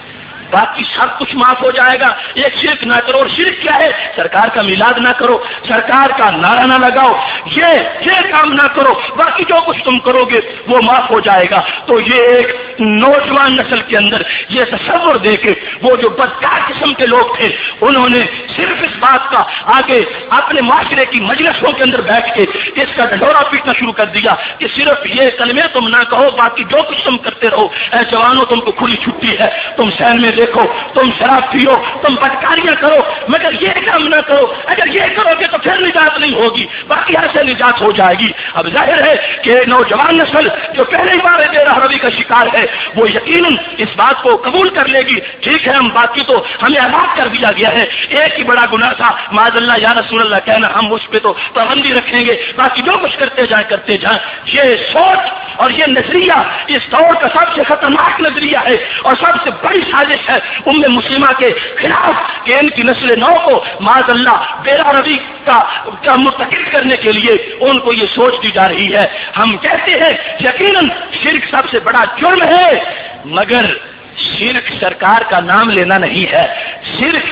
باقی سب کچھ معاف ہو جائے گا. ایک شرک نہ کرو. اور شرک کیا ہے؟ سرکار کا میلاد نہ کرو, سرکار کا نعرہ نہ لگاؤ, یہ کام نہ کرو, باقی جو کچھ تم کرو گے وہ معاف ہو جائے گا. تو یہ ایک نوجوان نسل کے اندر یہ تصور دے کے وہ جو بدکار قسم کے لوگ تھے انہوں نے صرف اس بات کا آگے اپنے معاشرے کی مجلسوں کے اندر بیٹھ کے اس کا ڈھنڈورا پیٹنا شروع کر دیا کہ صرف یہ کلمے تم نہ کہو, باقی جو کچھ تم کرتے رہو. اے جوانوں, تم کو کھلی چھٹی ہے, تم شہر میں دیکھو, تم شراب پیو, تم بدکاریاں کرو, مگر یہ کام نہ کرو. اگر یہ کرو گے تو پھر نجات نہیں ہوگی, باقی ایسے نجات ہو جائے گی. اب ظاہر ہے کہ نوجوان نسل جو پہلے ہی بار دے رہا روی کا شکار ہے وہ یقیناً اس بات کو قبول کر لے گی. ٹھیک ہے, ہم باقی تو ہمیں آزاد کر دیا گیا ہے, ایک ہی بڑا گناہ تھا معاذ اللہ یا رسول اللہ کہنا, ہم اس پہ تو پابندی رکھیں گے, باقی جو کچھ کرتے جائیں. یہ سوچ اور یہ نظریہ اس دور کا سب سے خطرناک نظریہ ہے اور سب سے بڑی سازش ہے امت مسلمہ کے خلاف کہ ان کی نسل نو کو معاذ اللہ بیرا روی کا مرتکب کرنے کے لیے ان کو یہ سوچ دی جا رہی ہے. ہم کہتے ہیں یقیناً شرک سب سے بڑا جرم ہے, مگر شرک سرکار کا نام لینا نہیں ہے, شرک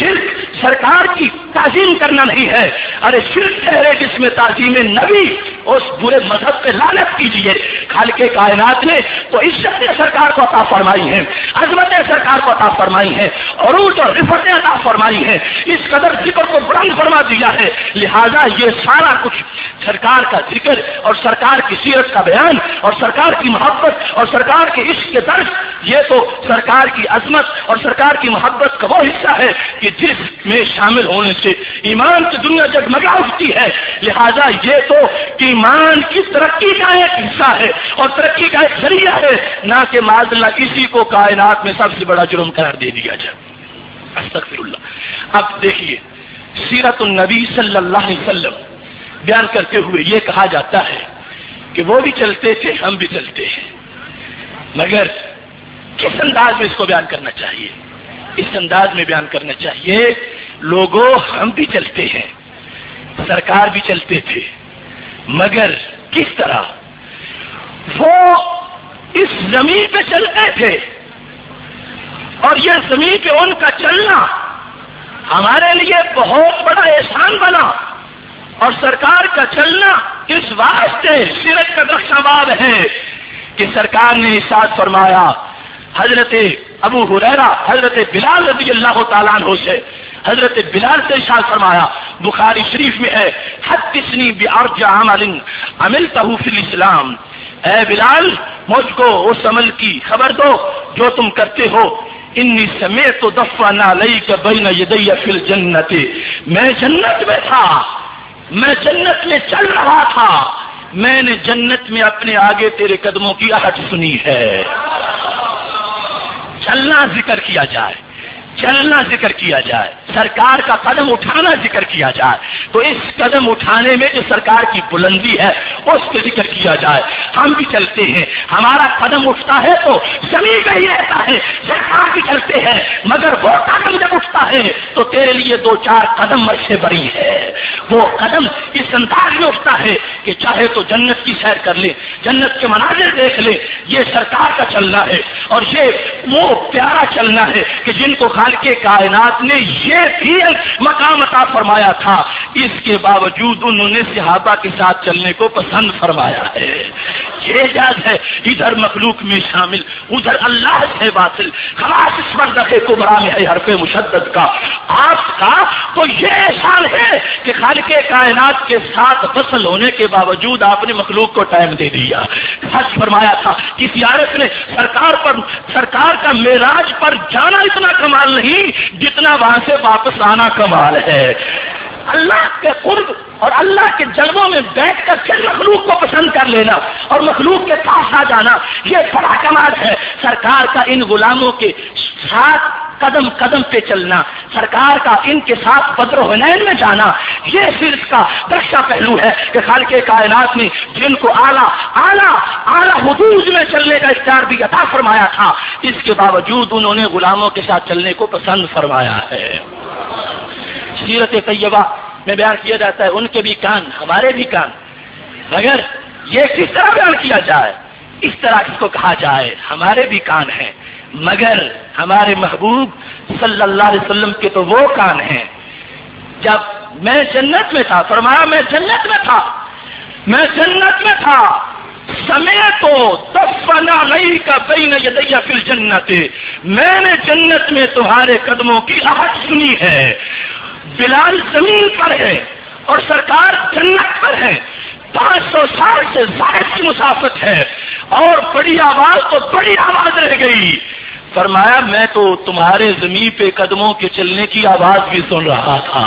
سرکار کی تعظیم کرنا نہیں ہے. ارے شرک ٹھہرے جس میں تعظیم نبی, اس برے مذہب پہ لعنت کیجیے. خالق کائنات نے تو عزت سرکار کو عطا فرمائی ہے, عظمت سرکار کو عطا فرمائی ہے, عروج اور رفعتیں عطا فرمائی ہیں, اس قدر ذکر کو بلند فرما دیا ہے. لہذا یہ سارا کچھ سرکار کا ذکر اور سرکار کی سیرت کا بیان اور سرکار کی محبت اور سرکار کے عشق کے درس, یہ تو سرکار کی عظمت اور سرکار کی محبت کا وہ حصہ ہے کہ جس میں شامل ہونے سے ایمان کی دنیا جگمگا اٹھتی ہے. لہذا یہ تو ایمان کی ترقی کا ایک حصہ ہے اور ترقی کا ایک ذریعہ ہے, نہ کہ معاذ اللہ کسی کو کائنات میں سب سے بڑا جرم قرار دے دیا جائے. استغفر اللہ. اب دیکھیے سیرت النبی صلی اللہ علیہ وسلم بیان کرتے ہوئے یہ کہا جاتا ہے کہ وہ بھی چلتے تھے, ہم بھی چلتے ہیں, مگر کس انداز میں اس کو بیان کرنا چاہیے؟ اس انداز میں بیان کرنا چاہیے, لوگوں ہم بھی چلتے ہیں, سرکار بھی چلتے تھے, مگر کس طرح؟ وہ اس زمین پہ چلتے تھے اور یہ زمین پہ ان کا چلنا ہمارے لیے بہت بڑا احسان بنا, اور سرکار کا چلنا اس واسطے سیرت کا نقشہ باب ہے کہ سرکار نے ارشاد فرمایا, حضرت ابو ہریرہ حضرت بلال رضی اللہ تعالیٰ عنہ سے, حضرت بلال سے ارشاد فرمایا, بخاری شریف میں ہے, حدثنی بارجع عمل عملتہ فی الاسلام, اے بلال مجھ کو اس عمل کی خبر دو جو تم کرتے ہو. انی سمعت دفن علیک بین یدی فی الجنت, میں جنت میں تھا, میں جنت میں چل رہا تھا, میں نے جنت میں اپنے آگے تیرے قدموں کی آہٹ سنی ہے. چلنا ذکر کیا جائے, چلنا ذکر کیا جائے, سرکار کا قدم اٹھانا ذکر کیا جائے, تو اس قدم اٹھانے میں جو سرکار کی بلندی ہے اس کو ذکر کیا جائے. ہم بھی چلتے ہیں, ہمارا قدم اٹھتا ہے تو زمین کا ہی رہتا ہے, سرکار بھی چلتے ہیں, مگر وہ قدم جب اٹھتا ہے تو تیرے لیے 2-4 قدم مجھ سے بڑی ہے. وہ قدم اس انداز میں اٹھتا ہے کہ چاہے تو جنت کی سیر کر لے, جنت کے مناظر دیکھ لے, یہ سرکار کا چلنا ہے. اور یہ وہ پیارا چلنا ہے کہ جن کو خالق کائنات نے یہ بھی مقام عطا فرمایا تھا, اس کے باوجود انہوں نے صحابہ کے ساتھ چلنے کو پسند فرمایا ہے. یہ اعجاز ہے, ادھر مخلوق میں شامل, ادھر اللہ سے باطل, خلاص اس مرتبے کبرا میں ہے حرف مشدد کا آپ کا. تو یہ احسان ہے کہ خالق کائنات کے ساتھ وصل ہونے کے باوجود آپ نے مخلوق کو ٹائم دے دیا. سچ فرمایا تھا کسی عارف نے, سرکار کا معراج پر جانا اتنا کمال نہیں جتنا وہاں سے واپس آنا کمال ہے. اللہ کے قرب اور اللہ کے جلووں میں بیٹھ کر پھر مخلوق کو پسند کر لینا اور مخلوق کے پاس آ جانا, یہ بڑا کمال ہے. سرکار کا ان غلاموں کے ساتھ قدم قدم پہ چلنا, سرکار کا ان کے ساتھ بدر و حنین میں جانا, یہ صرف کا درشہ پہلو ہے کہ خالق کائنات نے جن کو اعلیٰ حدود میں چلنے کا اختیار بھی عطا فرمایا تھا, اس کے باوجود انہوں نے غلاموں کے ساتھ چلنے کو پسند فرمایا ہے. سیرت طیبہ میں بیان کیا جاتا ہے ان کے بھی کان ہمارے بھی کان, مگر یہ کس طرح بیان کیا جائے؟ اس طرح اس کو کہا جائے ہمارے بھی کان ہیں, مگر ہمارے محبوب صلی اللہ علیہ وسلم کے تو وہ کان ہیں، جب میں جنت میں تھا، فرمایا میں جنت میں تھا، میں جنت میں تھا، سمیت دفنا علیک بین یدی فی الجنت، میں نے جنت میں تمہارے قدموں کی آہٹ سنی ہے۔ بلال زمین پر ہے اور سرکار جنت پر ہے، 500 سال سے زائد کی مسافت ہے، اور بڑی آواز تو بڑی آواز رہ گئی۔ فرمایا میں تو تمہارے زمین پہ قدموں کے چلنے کی آواز بھی سن رہا تھا۔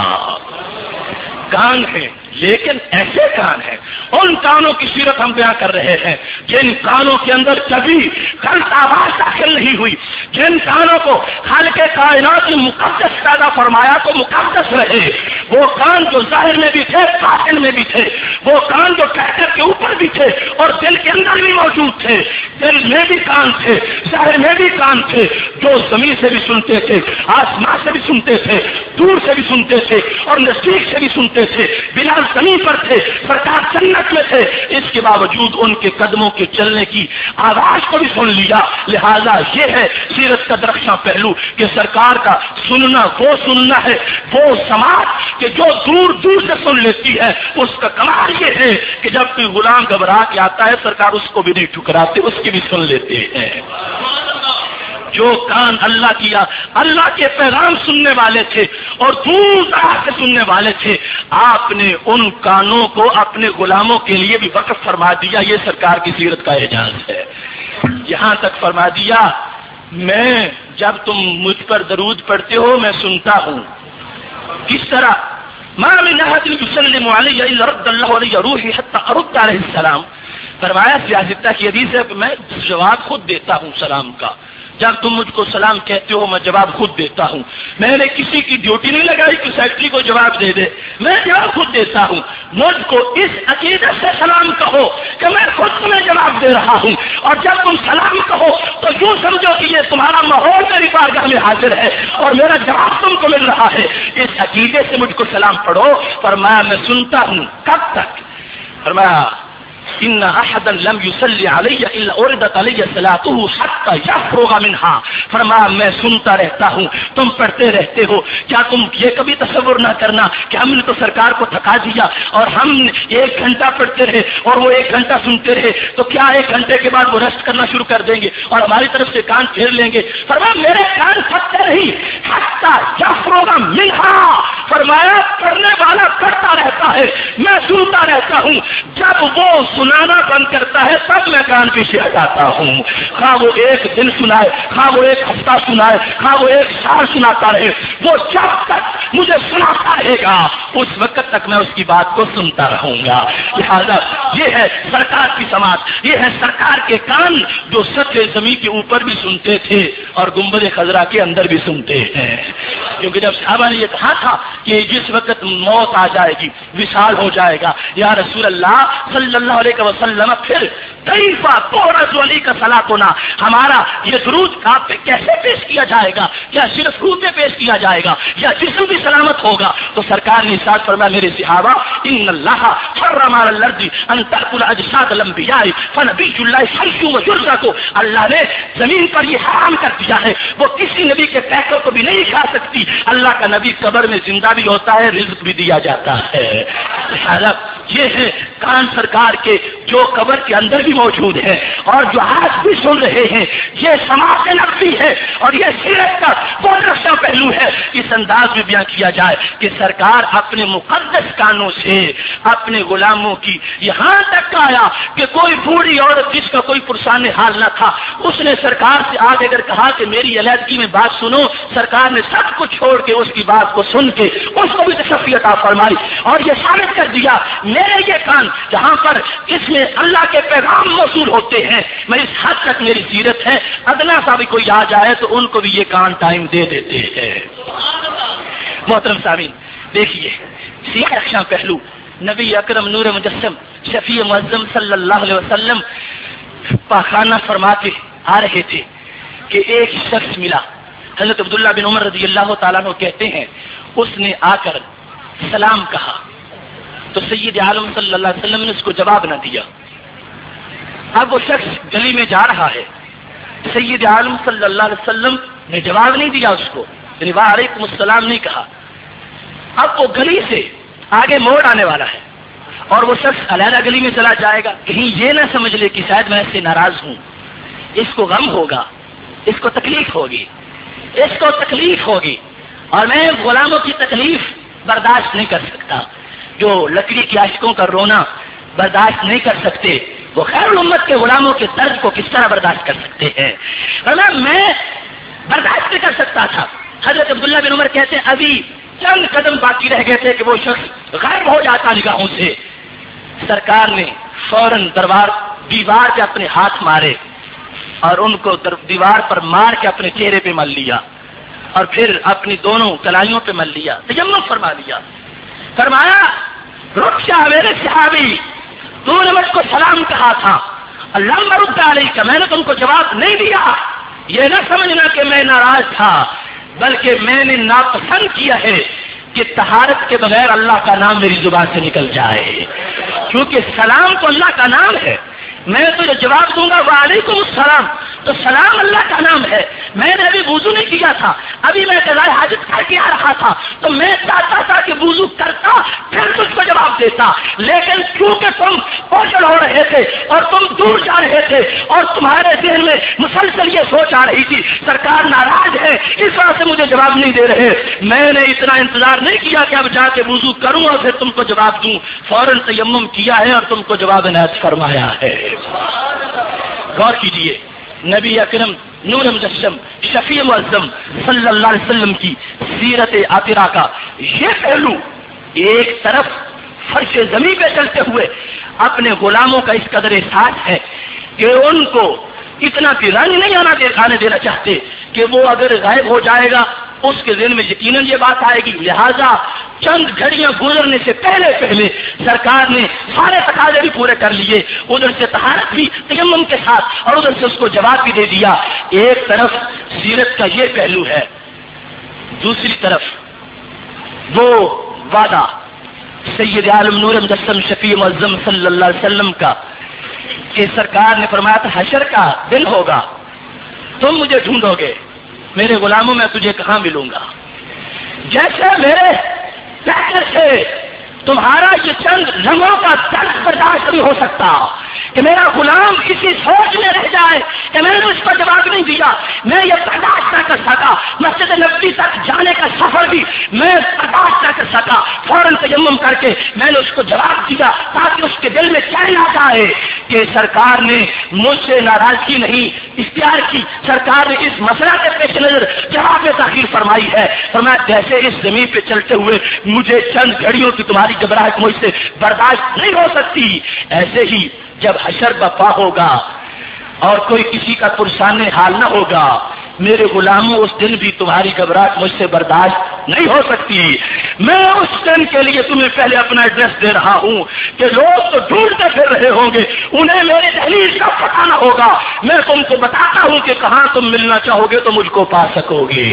کان ہے، لیکن ایسے کان ہیں، ان کانوں کی سیرت ہم بیان کر رہے ہیں جن کانوں کے اندر کبھی غلط آواز داخل نہیں ہوئی، جن کانوں کو خالق کائنات نے مقدس پیدا فرمایا تو مقدس رہے، وہ کان جو ظاہر میں بھی تھے باطن میں بھی تھے، وہ کان جو ٹریکٹر کے اوپر بھی تھے اور دل کے اندر بھی موجود تھے، دل میں بھی کان تھے، ظاہر میں بھی کان تھے، جو زمین سے بھی سنتے تھے، آسمان سے بھی سنتے تھے، دور سے بھی سنتے تھے اور نزدیک سے بھی سنتے تھے۔ بلال زمین پر تھے، سرکار جنت میں تھے، اس کے باوجود ان کے قدموں کے چلنے کی آواز کو بھی سن لیا۔ لہذا یہ ہے سیرت کا درخشاں پہلو کہ سرکار کا سننا وہ سننا ہے، وہ سماعت کہ جو دور دور سے سن لیتی ہے۔ اس کا کمال یہ ہے کہ جب کوئی غلام گھبرا کے آتا ہے سرکار اس کو بھی نہیں ٹھکراتے، اس کی بھی سن لیتے ہیں۔ جو کان اللہ کے پیغام سننے والے تھے اور دور دراز سے سننے والے تھے، آپ نے ان کانوں کو اپنے غلاموں کے لیے بھی وقف فرما دیا۔ یہ سرکار کی سیرت کا اعجاز ہے۔ یہاں تک فرما دیا میں جب تم مجھ پر درود پڑھتے ہو میں سنتا ہوں۔ کس طرح؟ ما من احد يسلم علي الا رد الله علي روحي حتى ارد عليه السلام۔ فرمایا سیاستہ کی حدیث ہے کہ میں جواب خود دیتا ہوں سلام کا، جب تم مجھ کو سلام کہتے ہو میں جواب خود دیتا ہوں۔ میں نے کسی کی ڈیوٹی نہیں لگائی کہ سیکرٹری کو جواب دے دے، میں جواب خود دیتا ہوں۔ مجھ کو اس عقیدت سے سلام کہو کہ میں خود تمہیں جواب دے رہا ہوں، اور جب تم سلام کہو تو یوں سمجھو کہ یہ تمہارا ماحول میری بارگاہ میں حاضر ہے اور میرا جواب تم کو مل رہا ہے۔ اس عقیدے سے مجھ کو سلام پڑھو۔ فرمایا میں سنتا ہوں۔ کب تک؟ فرمایا ان احدا لم يصلي علي الا اردت علي صلاته حتى يفرغ منها۔ فرمایا میں سنتا رہتا ہوں، تم پڑھتے رہتے ہو، کیا تم یہ کبھی تصور نہ کرنا کہ ہم نے تو سرکار کو تھکا دیا اور ہم 1 گھنٹہ پڑھتے رہے اور وہ 1 گھنٹہ سنتے رہے تو کیا 1 گھنٹے کے بعد وہ ریسٹ کرنا شروع کر دیں گے اور ہماری طرف سے کان پھیر لیں گے؟ فرمایا میرے کان تھکتے نہیں، حتى يفرغ منها۔ فرمایا پڑھنے والا پڑھتا رہتا ہے، میں سنتا رہتا ہوں، جب وہ سنانا بند کرتا ہے تب میں کان پیچھے ہٹاتا ہوں۔ خواہ وہ 1 دن سنائے، خواہ وہ 1 ہفتہ سنائے، خواہ وہ 1 سال سناتا رہے، وہ جب تک مجھے سناتا رہے گا اس وقت تک میں اس کی بات کو سنتا رہوں گا۔ لہذا یہ ہے سرکار کی سماعت، یہ ہے سرکار کے کان جو سطح زمین کے اوپر بھی سنتے تھے اور گنبد خضرا کے اندر بھی سنتے ہیں۔ کیونکہ جب صحابہ نے یہ کہا تھا کہ جس وقت موت آ جائے گی، وصال ہو جائے گا، یا رسول اللہ صلی اللہ علیہ وسلم پھر کیفا تورث علی کا صلاتنا، ہمارا یہ درود آپ پہ کیسے پیش کیا جائے گا؟ کیا صرف روح پہ پیش کیا جائے گا یا جسم بھی سلامت ہوگا؟ تو سرکار نے ارشاد فرمایا میرے صحابہ ان اللہ حرم علی الارض ان تاکل اجساد الانبیاء فنبی اللہ حی ویرزق، اللہ نے زمین پر یہ حرام کر دیا ہے، وہ کسی نبی کے پیکر کو بھی نہیں کھا سکتی۔ اللہ کا نبی قبر میں زندہ بھی ہوتا ہے، رزق بھی دیا جاتا ہے۔ لہذا یہ ہے کان سرکار کے جو قبر کے اندر بھی موجود ہے اور جو آج بھی سن رہے ہیں۔ یہ سماعت نبوی ہے اور یہ سیرت کا بہت اچھا پہلو ہے۔ اس انداز میں بیان کیا جائے کہ سرکار اپنے مقدس کانوں سے اپنے غلاموں کی یہاں تک آیا کہ کوئی بوڑھی عورت جس کا کوئی پرسان حال نہ تھا، اس نے سرکار سے آج اگر کہا کہ میری علیحدگی میں بات سنو، سرکار نے سب کچھ چھوڑ کے اس کی بات کو سن کے اس کو بھی تشفی عطا فرمائی اور یہ ثابت کر دیا میرے یہ کان جہاں پر اس میں اللہ کے پیغام موصول ہوتے ہیں، میں اس حد تک میری سیرت ہے، ادنا سا بھی کوئی آ جائے تو ان کو بھی یہ کان ٹائم دے دیتے ہیں۔ محترم سامعین دیکھیے سیاہ رخشاں پہلو نبی اکرم نور مجسم شفیع معظم صلی اللہ علیہ وسلم پاخانہ فرما کے آ رہے تھے کہ ایک شخص ملا، حضرت عبداللہ بن عمر رضی اللہ تعالیٰ عنہ کہتے ہیں اس نے آ کر سلام کہا تو سید عالم صلی اللہ علیہ وسلم نے اس کو جواب نہ دیا۔ اب وہ شخص گلی میں جا رہا ہے، سید عالم صلی اللہ علیہ وسلم نے جواب نہیں دیا اس کو، یعنی وعلیکم السلام نہیں کہا۔ اب وہ گلی سے آگے موڑ آنے والا ہے اور وہ شخص علیحدہ گلی میں چلا جائے گا، کہیں یہ نہ سمجھ لے کہ شاید میں اس سے ناراض ہوں، اس کو غم ہوگا، اس کو تکلیف ہوگی، اس کو تکلیف ہوگی، اور میں غلاموں کی تکلیف برداشت نہیں کر سکتا۔ جو لکڑی کے عاشقوں کا رونا برداشت نہیں کر سکتے، وہ خیر الامت کے غلاموں کے درد کو کس طرح برداشت کر سکتے ہیں؟ میں برداشت نہیں کر سکتا تھا۔ حضرت عبداللہ بن عمر کہتے ہیں ابھی چند قدم باقی رہ گئے تھے کہ وہ شخص غائب ہو جاتا نگاہوں سے۔ سرکار نے فوراً دیوار پہ اپنے ہاتھ مارے اور ان کو دیوار پر مار کے اپنے چہرے پہ مل لیا اور پھر اپنی دونوں کلائیوں پہ مل لیا، تیمم فرما لیا۔ فرمایا رک جا میرے صحابی، تو نے مجھ کو سلام کہا تھا، اللہ مرد علیک، میں نے تم کو جواب نہیں دیا۔ یہ نہ سمجھنا کہ میں ناراض تھا، بلکہ میں نے ناپسند کیا ہے کہ طہارت کے بغیر اللہ کا نام میری زبان سے نکل جائے، کیونکہ سلام تو اللہ کا نام ہے۔ میں تجھے جواب دوں گا وعلیکم السلام، تو سلام اللہ کا نام ہے۔ میں نے ابھی وضو نہیں کیا تھا، ابھی میں قضاء حاجت کر کے آ رہا تھا، تو میں چاہتا تھا کہ وضو کرتا پھر تجھ کو جواب دیتا، لیکن کیونکہ تم اوجھل ہو رہے تھے اور تم دور جا رہے تھے اور تمہارے ذہن میں مسلسل یہ سوچ آ رہی تھی سرکار ناراض ہے، اس وجہ سے مجھے جواب نہیں دے رہے، میں نے اتنا انتظار نہیں کیا کہ اب جا کے وضو کروں اور پھر تم کو جواب دوں، فوراً تیمم کیا ہے اور تم کو جواب عنایت فرمایا ہے۔ غور کیجیے، نبی اکرم نور مجسم شفیع معظم صلی اللہ علیہ وسلم کی سیرت عطرہ کا یہ پہلو، ایک طرف فرش زمین پہ چلتے ہوئے اپنے غلاموں کا اس قدر احساس ہے کہ ان کو اتنا پیرانی نہیں آنے دینا چاہتے کہ وہ اگر غائب ہو جائے گا اس کے ذہن میں یقیناً یہ بات آئے گی، لہذا چند گھڑیاں گزرنے سے پہلے سرکار نے سارے تقاضے بھی پورے کر لیے، ادھر سے طہارت بھی تیمم کے ساتھ اور ادھر سے اس کو جواب بھی دے دیا۔ ایک طرف سیرت کا یہ پہلو ہے، دوسری طرف وہ وعدہ سید عالم نور مجسم شفیع معظم صلی اللہ علیہ وسلم کا کہ سرکار نے فرمایا تھا حشر کا دن ہوگا، تم مجھے ڈھونڈو گے، میرے غلاموں میں تجھے کہاں ملوں گا؟ جیسے میرے پیکر سے تمہارا یہ چند رنگوں کا درد برداشت نہیں ہو سکتا کہ میرا غلام کسی سوچ میں رہ جائے کہ میں نے اس کا جواب نہیں دیا، میں یہ برداشت نہ کر سکا، مسجد نبوی تک جانے کا سفر بھی میں برداشت نہ کر سکا، فوراً تیمم کر کے میں نے اس کو جواب دیا تاکہ اس کے دل میں چین آ جائے کہ سرکار نے مجھ سے ناراضگی نہیں اختیار کی، سرکار نے اس مسئلہ کے پیش نظر جواب تاخیر فرمائی ہے۔ فرمایا جیسے اس زمین پہ چلتے ہوئے مجھے چند گھڑیوں کی تمہاری گھبراہٹ مجھ سے برداشت نہیں ہو سکتی، ایسے ہی جب حشر برپا ہوگا اور کوئی کسی کا پرسان حال نہ ہوگا، میرے غلاموں اس دن بھی تمہاری گھبراہٹ مجھ سے برداشت نہیں ہو سکتی۔ میں اس دن کے لیے تمہیں پہلے اپنا ایڈریس دے رہا ہوں کہ لوگ تو ڈھونڈتے پھر رہے ہوں گے، انہیں میرے دہلیز کا پتہ نہ ہوگا، میں تم کو بتاتا ہوں کہ کہاں تم ملنا چاہو گے تو مجھ کو پا سکو گے۔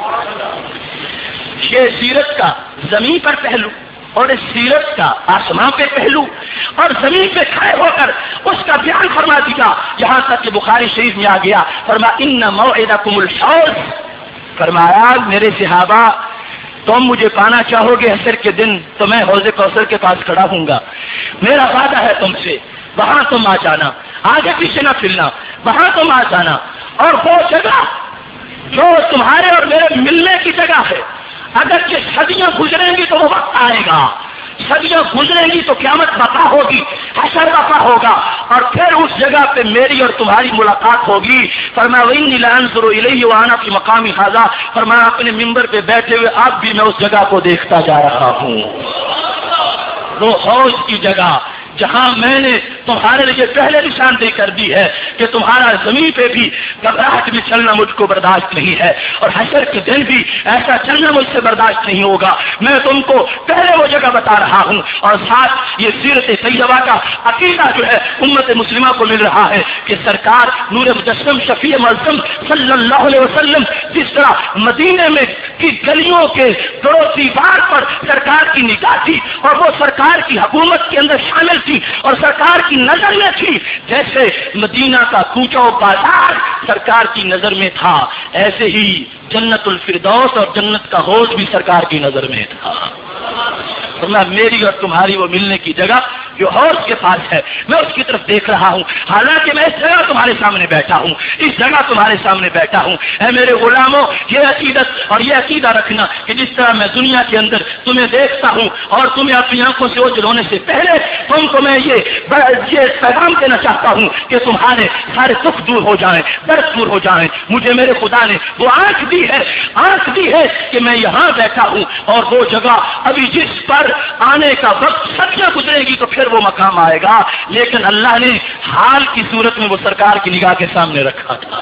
یہ سیرت کا زمین پر پہلو اور اس سیرت کا آسمان پہ پہلو اور زمین پہ کھڑے ہو کر اس کا بیان فرما دیا، یہاں تک کہ بخاری شریف میں آ گیا، فرمایا ان موعدکم الحوض، فرمایا میرے صحابہ تم مجھے پانا چاہو گے حشر کے دن تو میں حوض کوثر کے پاس کھڑا ہوں گا، میرا وعدہ ہے تم سے، وہاں تم آ جانا، آگے پیچھے نہ پھرنا، وہاں تم آ جانا، اور وہ جگہ جو تمہارے اور میرے ملنے کی جگہ ہے، اگرچہ صدیاں گزریں گی تو وہ وقت آئے گا، صدیاں گزریں گی تو قیامت برپا ہوگی، حشر برپا ہوگا، اور پھر اس جگہ پہ میری اور تمہاری ملاقات ہوگی۔ فرمایا وَإِنِّي لَأَنظُرُ إِلَيْهِ وَأَنَا فِي مَقَامِ هَذَا، فرمایا اپنے ممبر پہ بیٹھے ہوئے اب بھی میں اس جگہ کو دیکھتا جا رہا ہوں، وہ حوض کی جگہ جہاں میں نے تمہارے لیے پہلے نشاندہی کر دی ہے کہ تمہارا زمین پہ بھی گھبراہٹ میں چلنا مجھ کو برداشت نہیں ہے، اور حشر کے دن بھی ایسا چلنا مجھ سے برداشت نہیں ہوگا، میں تم کو پہلے وہ جگہ بتا رہا ہوں، اور ساتھ یہ سیرت طیبہ کا عقیدہ جو ہے امت مسلمہ کو مل رہا ہے کہ سرکار نور مجسم شفیع معظم صلی اللہ علیہ وسلم جس طرح مدینے میں کی گلیوں کے دو دیوار پر سرکار کی نگاہ تھی اور وہ سرکار کی حکومت کے اندر شامل تھی اور سرکار کی نظر میں تھی، جیسے مدینہ کا کوچہ و بازار سرکار کی نظر میں تھا، ایسے ہی جنت الفردوس اور جنت کا حوض بھی سرکار کی نظر میں تھا۔ میری اور تمہاری وہ ملنے کی جگہ جو حوض کے پاس ہے، میں اس کی طرف دیکھ رہا ہوں، حالانکہ میں اس جگہ تمہارے سامنے بیٹھا ہوں، اس جگہ تمہارے سامنے بیٹھا ہوں۔ اے میرے غلاموں، یہ عقیدت اور یہ عقیدہ رکھنا کہ جس طرح میں دنیا کے اندر تمہیں دیکھتا ہوں اور تمہیں اپنی آنکھوں سے اوجھل ہونے سے پہلے تم کو میں یہ پیغام دینا چاہتا ہوں کہ تمہارے سارے دکھ دور ہو جائیں، درد دور ہو جائیں۔ مجھے میرے خدا نے وہ آنکھ دی ہے کہ میں یہاں بیٹھا ہوں، اور وہ جگہ ابھی جس پر آنے کا وقت صدیاں گزرے گی تو پھر وہ مقام آئے گا، لیکن اللہ نے حال کی صورت میں وہ سرکار کی نگاہ کے سامنے رکھا تھا۔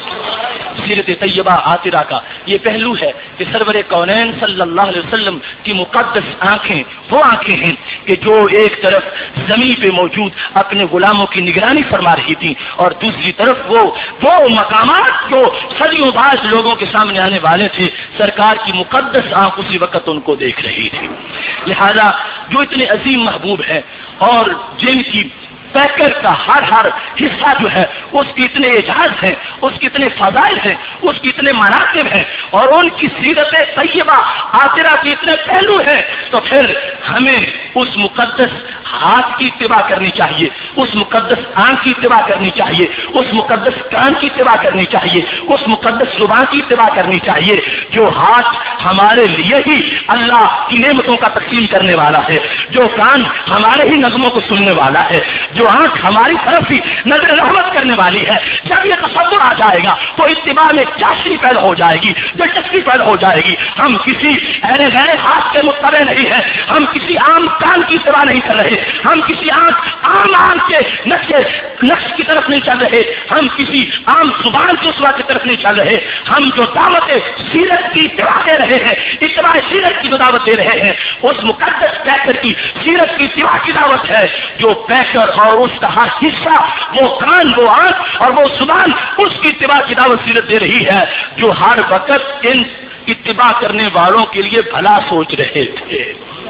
سیرت طیبہ عاطرہ کا یہ پہلو ہے کہ سرور کونین صلی اللہ علیہ وسلم کی مقدس آنکھیں وہ آنکھیں ہیں کہ جو ایک طرف زمین پہ موجود اپنے غلاموں کی نگرانی فرما رہی تھی، اور دوسری طرف وہ مقامات جو صدیوں بعد لوگوں کے سامنے آنے والے تھے، سرکار کی مقدس آنکھ اسی وقت ان کو دیکھ رہی تھی۔ لہذا جو اتنے عظیم محبوب ہیں اور جن کی پیکر کا ہر حصہ جو ہے اس کی اتنے اعجاز ہیں، اس کی اتنے فضائل ہیں، اس کی اتنے مناقب ہیں، اور ان کی سیرت طیبہ عاطرہ کے اتنے پہلو ہیں، تو پھر ہمیں اس مقدس ہاتھ کی اتباع کرنی چاہیے، اس مقدس آنکھ کی اتباع کرنی چاہیے، اس مقدس کان کی اتباع کرنی چاہیے، اس مقدس زبان کی اتباع کرنی چاہیے جو ہاتھ ہمارے لیے ہی اللہ کی نعمتوں کا تقسیم کرنے والا ہے، جو کان ہمارے ہی نظموں کو سننے والا ہے، جو آنکھ ہماری طرف ہی نظر رحمت کرنے والی ہے۔ جب یہ تصور آ جائے گا تو اتباع میں چاشنی پیدا ہو جائے گی، دلچسپی پیدا ہو جائے گی۔ ہم کسی غیر ہاتھ کے متبع نہیں ہیں، ہم کسی عام کان کی اتباع نہیں کر رہے، ہم کسی عام آنکھ کے نقش کی طرف نہیں چل رہے، ہم کسی عام زبان کے اسوا کی طرف نہیں چل رہے، ہم جو دعوت سیرت کی اتباع دے رہے ہیں، اتباع سیرت کی جو دعوت دے رہے ہیں، اس مقدس پیکر کی سیرت کی اتباع کی دعوت ہے، جو پیکر اور اس کا ہر حصہ، وہ کان، وہ آنکھ اور وہ زبان، اس کی اتباع کی دعوت سیرت دے رہی ہے، جو ہر وقت ان اتباع کرنے والوں کے لیے بھلا سوچ رہے تھے۔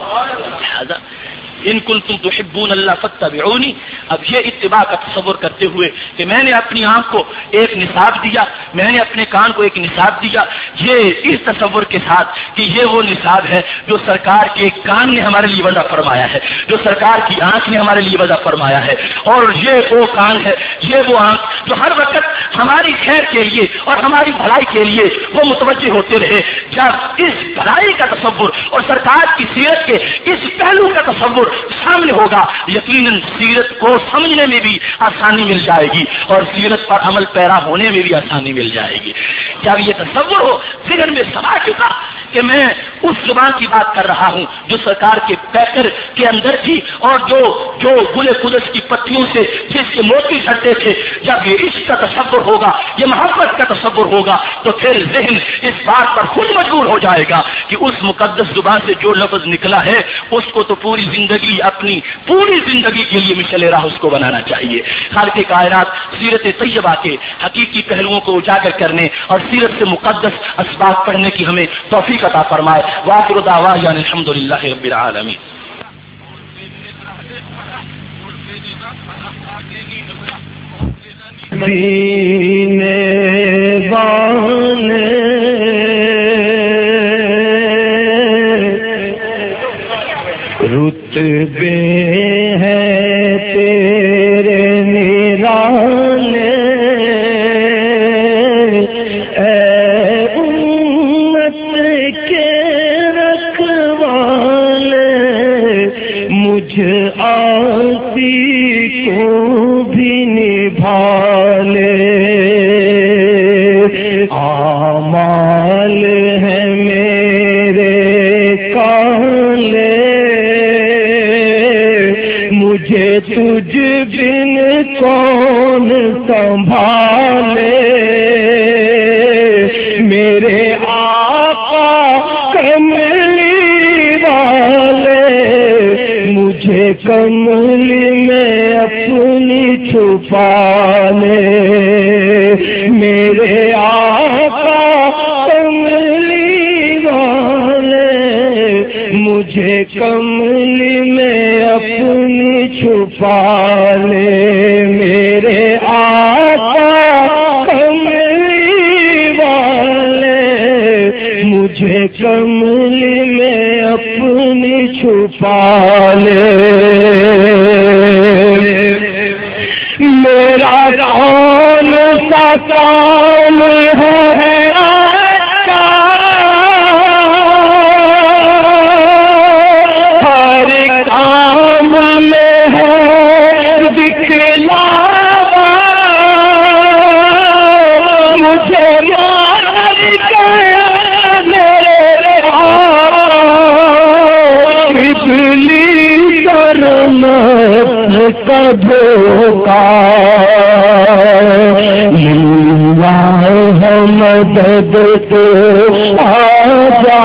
ان کنتم تحبون اللہ فاتبعونی، اب یہ اتباع کا تصور کرتے ہوئے کہ میں نے اپنی آنکھ کو ایک نصاب دیا، میں نے اپنے کان کو ایک نصاب دیا، یہ اس تصور کے ساتھ کہ یہ وہ نصاب ہے جو سرکار کے کان نے ہمارے لیے وضع فرمایا ہے، جو سرکار کی آنکھ نے ہمارے لیے وضع فرمایا ہے، اور یہ وہ کان ہے، یہ وہ آنکھ جو ہر وقت ہماری خیر کے لیے اور ہماری بھلائی کے لیے وہ متوجہ ہوتے رہے۔ جب اس بھلائی کا تصور اور سرکار کی سیرت کے اس پہلو کا تصور سامنے ہوگا، یقیناً سیرت کو سمجھنے میں بھی آسانی مل جائے گی اور سیرت پر عمل پیرا ہونے میں بھی آسانی مل جائے گی۔ جب یہ تصور ہو ذہن میں سما چکا کہ میں اس زبان کی بات کر رہا ہوں جو سرکار کے پیکر کے اندر تھی اور جو گل قدس کی پتیوں سے جس کے موتی جھڑتے تھے، جب یہ عشق کا تصور ہوگا، یہ محبت کا تصور ہوگا، تو پھر ذہن اس بات پر خود مجبور ہو جائے گا کہ اس مقدس زبان سے جو لفظ نکلا ہے اس کو تو پوری زندگی، اپنی پوری زندگی کے لیے مشعل راہ اس کو بنانا چاہیے۔ خالق کائنات سیرت طیبہ کے حقیقی پہلوؤں کو اجاگر کرنے اور سیرت سے مقدس اسباق پڑھنے کی ہمیں توفیق عطا فرمائے۔ وآخر دعوانا الحمدللہ رب العالمین۔ رتبے ہیں تیرے نرانے، اے امت کے رکھوالے، مجھ آسی کو بھی نبھا لے، اعمال ہے میرے کالے، مجھے تجھ بن کون سنبھالے، میرے آقا کملی والے، مجھے کملی میں اپنی چھپا لے، میرے آقا کملی مجھے کملی میں اپنی چھپا لے میرے آقا کملی والے مجھے کملی میں اپنی چھپا لے میرا کون سا کام ہے ہر کام میں ہے دکھلاوا مجھے مار گیا میرے بجلی کرنا کبھوکا ہے مدد تو آجا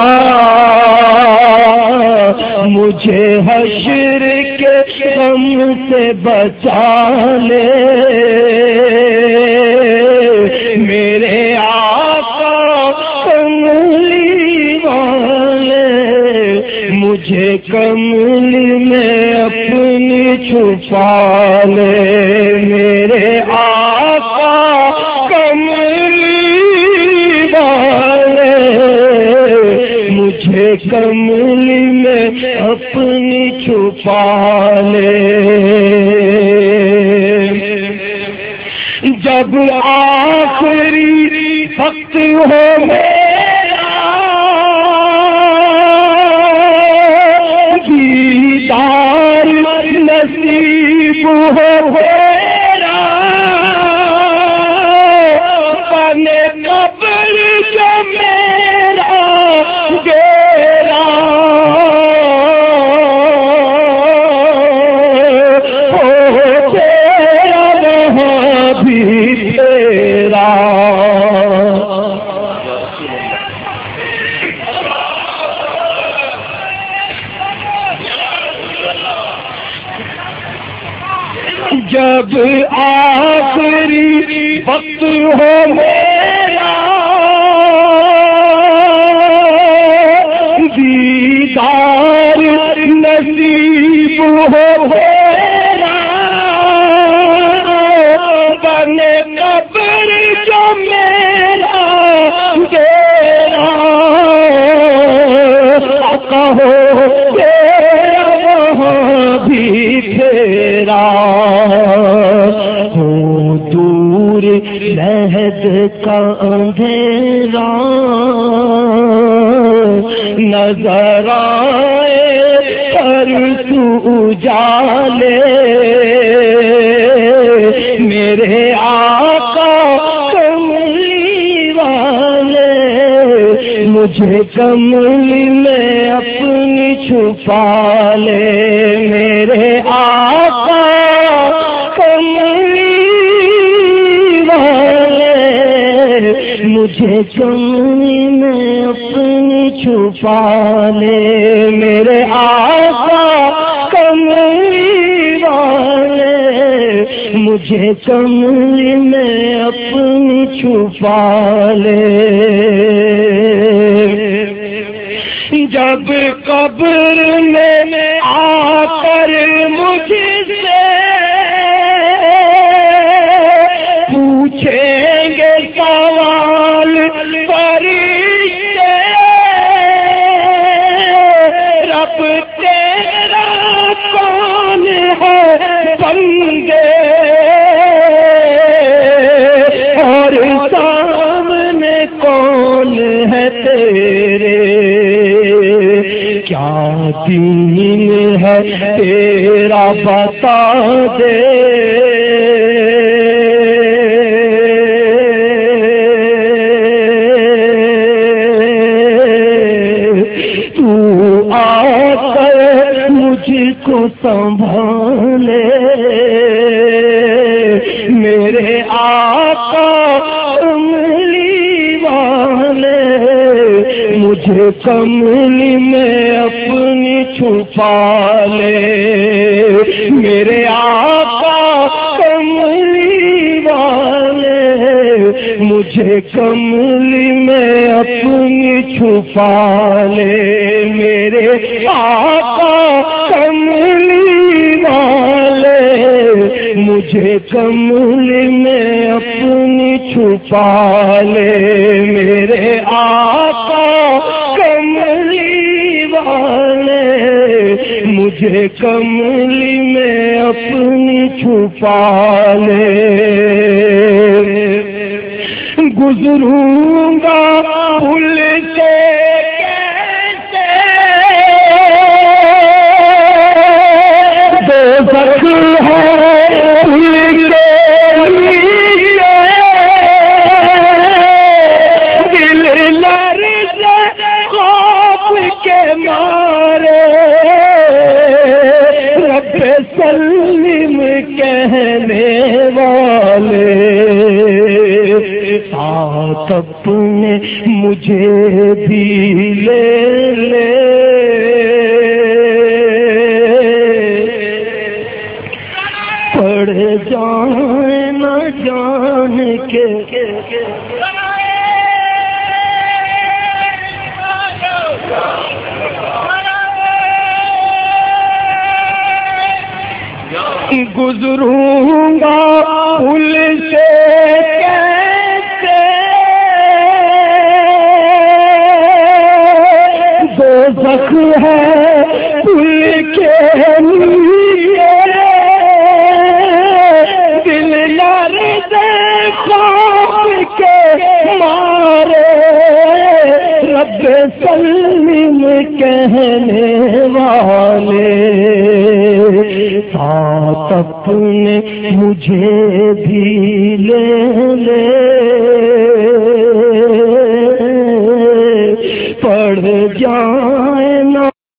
مجھے حشر کے غم سے بچا لے میرے آقا کملی والے مجھے کملی میں اپنی چھپا لے میرے آقا کملی والے مجھے کملی میں اپنی چھپا لے جب آخری وقت ہو میرا دیدار نصیب ہو میرا بنے قبر جو میرا گیرا ہو تیرا وہاں بھی تیرا جب آخری وقت ہو میرا دیدار نصیب ہو میرا بنے قبر جو میرا گیرا کہو تیرا وہاں بھی تیرا ہو دور لہد کا اندھیرا نظر آئے پر تو اجالے میرے آقا کملی والے مجھے کملی میں اپنی چھپا لے میرے آقا کملی والے مجھے کملی میں اپنی چھپا لے میرے آقا کملی والے مجھے کملی میں اپنی چھپا لے جب قبر میں آ کر مجھ سے پوچھیں گے سوال فرشتے رب تیرا کون ہے بندے اور سامنے کون ہے تیرے کیا دین ہے تیرا بتا دے تو آ کر مجھ کو سنبھالے میرے آقا کملی والے مجھے کملی میں اپنی چھپا لے میرے آقا کملی والے مجھے کملی میں اپنی چھپا لے میرے آقا کملی والے مجھے کملی میں اپنی چھپا لے میرے آقا کملی والے مجھے کملی میں اپنی چھپا لے گزروں گا پھول سے دوزخ ہے پھول کے نیچے دل لرزے خوف کے مارے رب سلم کہنے والے ساتھ اپنے مجھے بھی لے لے پڑ جائیں نہ جان کے گزروں گا پھول سے کیسے دوزخ ہے پھول کے نیچے دل لرزے خوف کے مارے رب سلم کہنے والے ساتھ اپنے مجھے بھی لے لے پڑ جائیں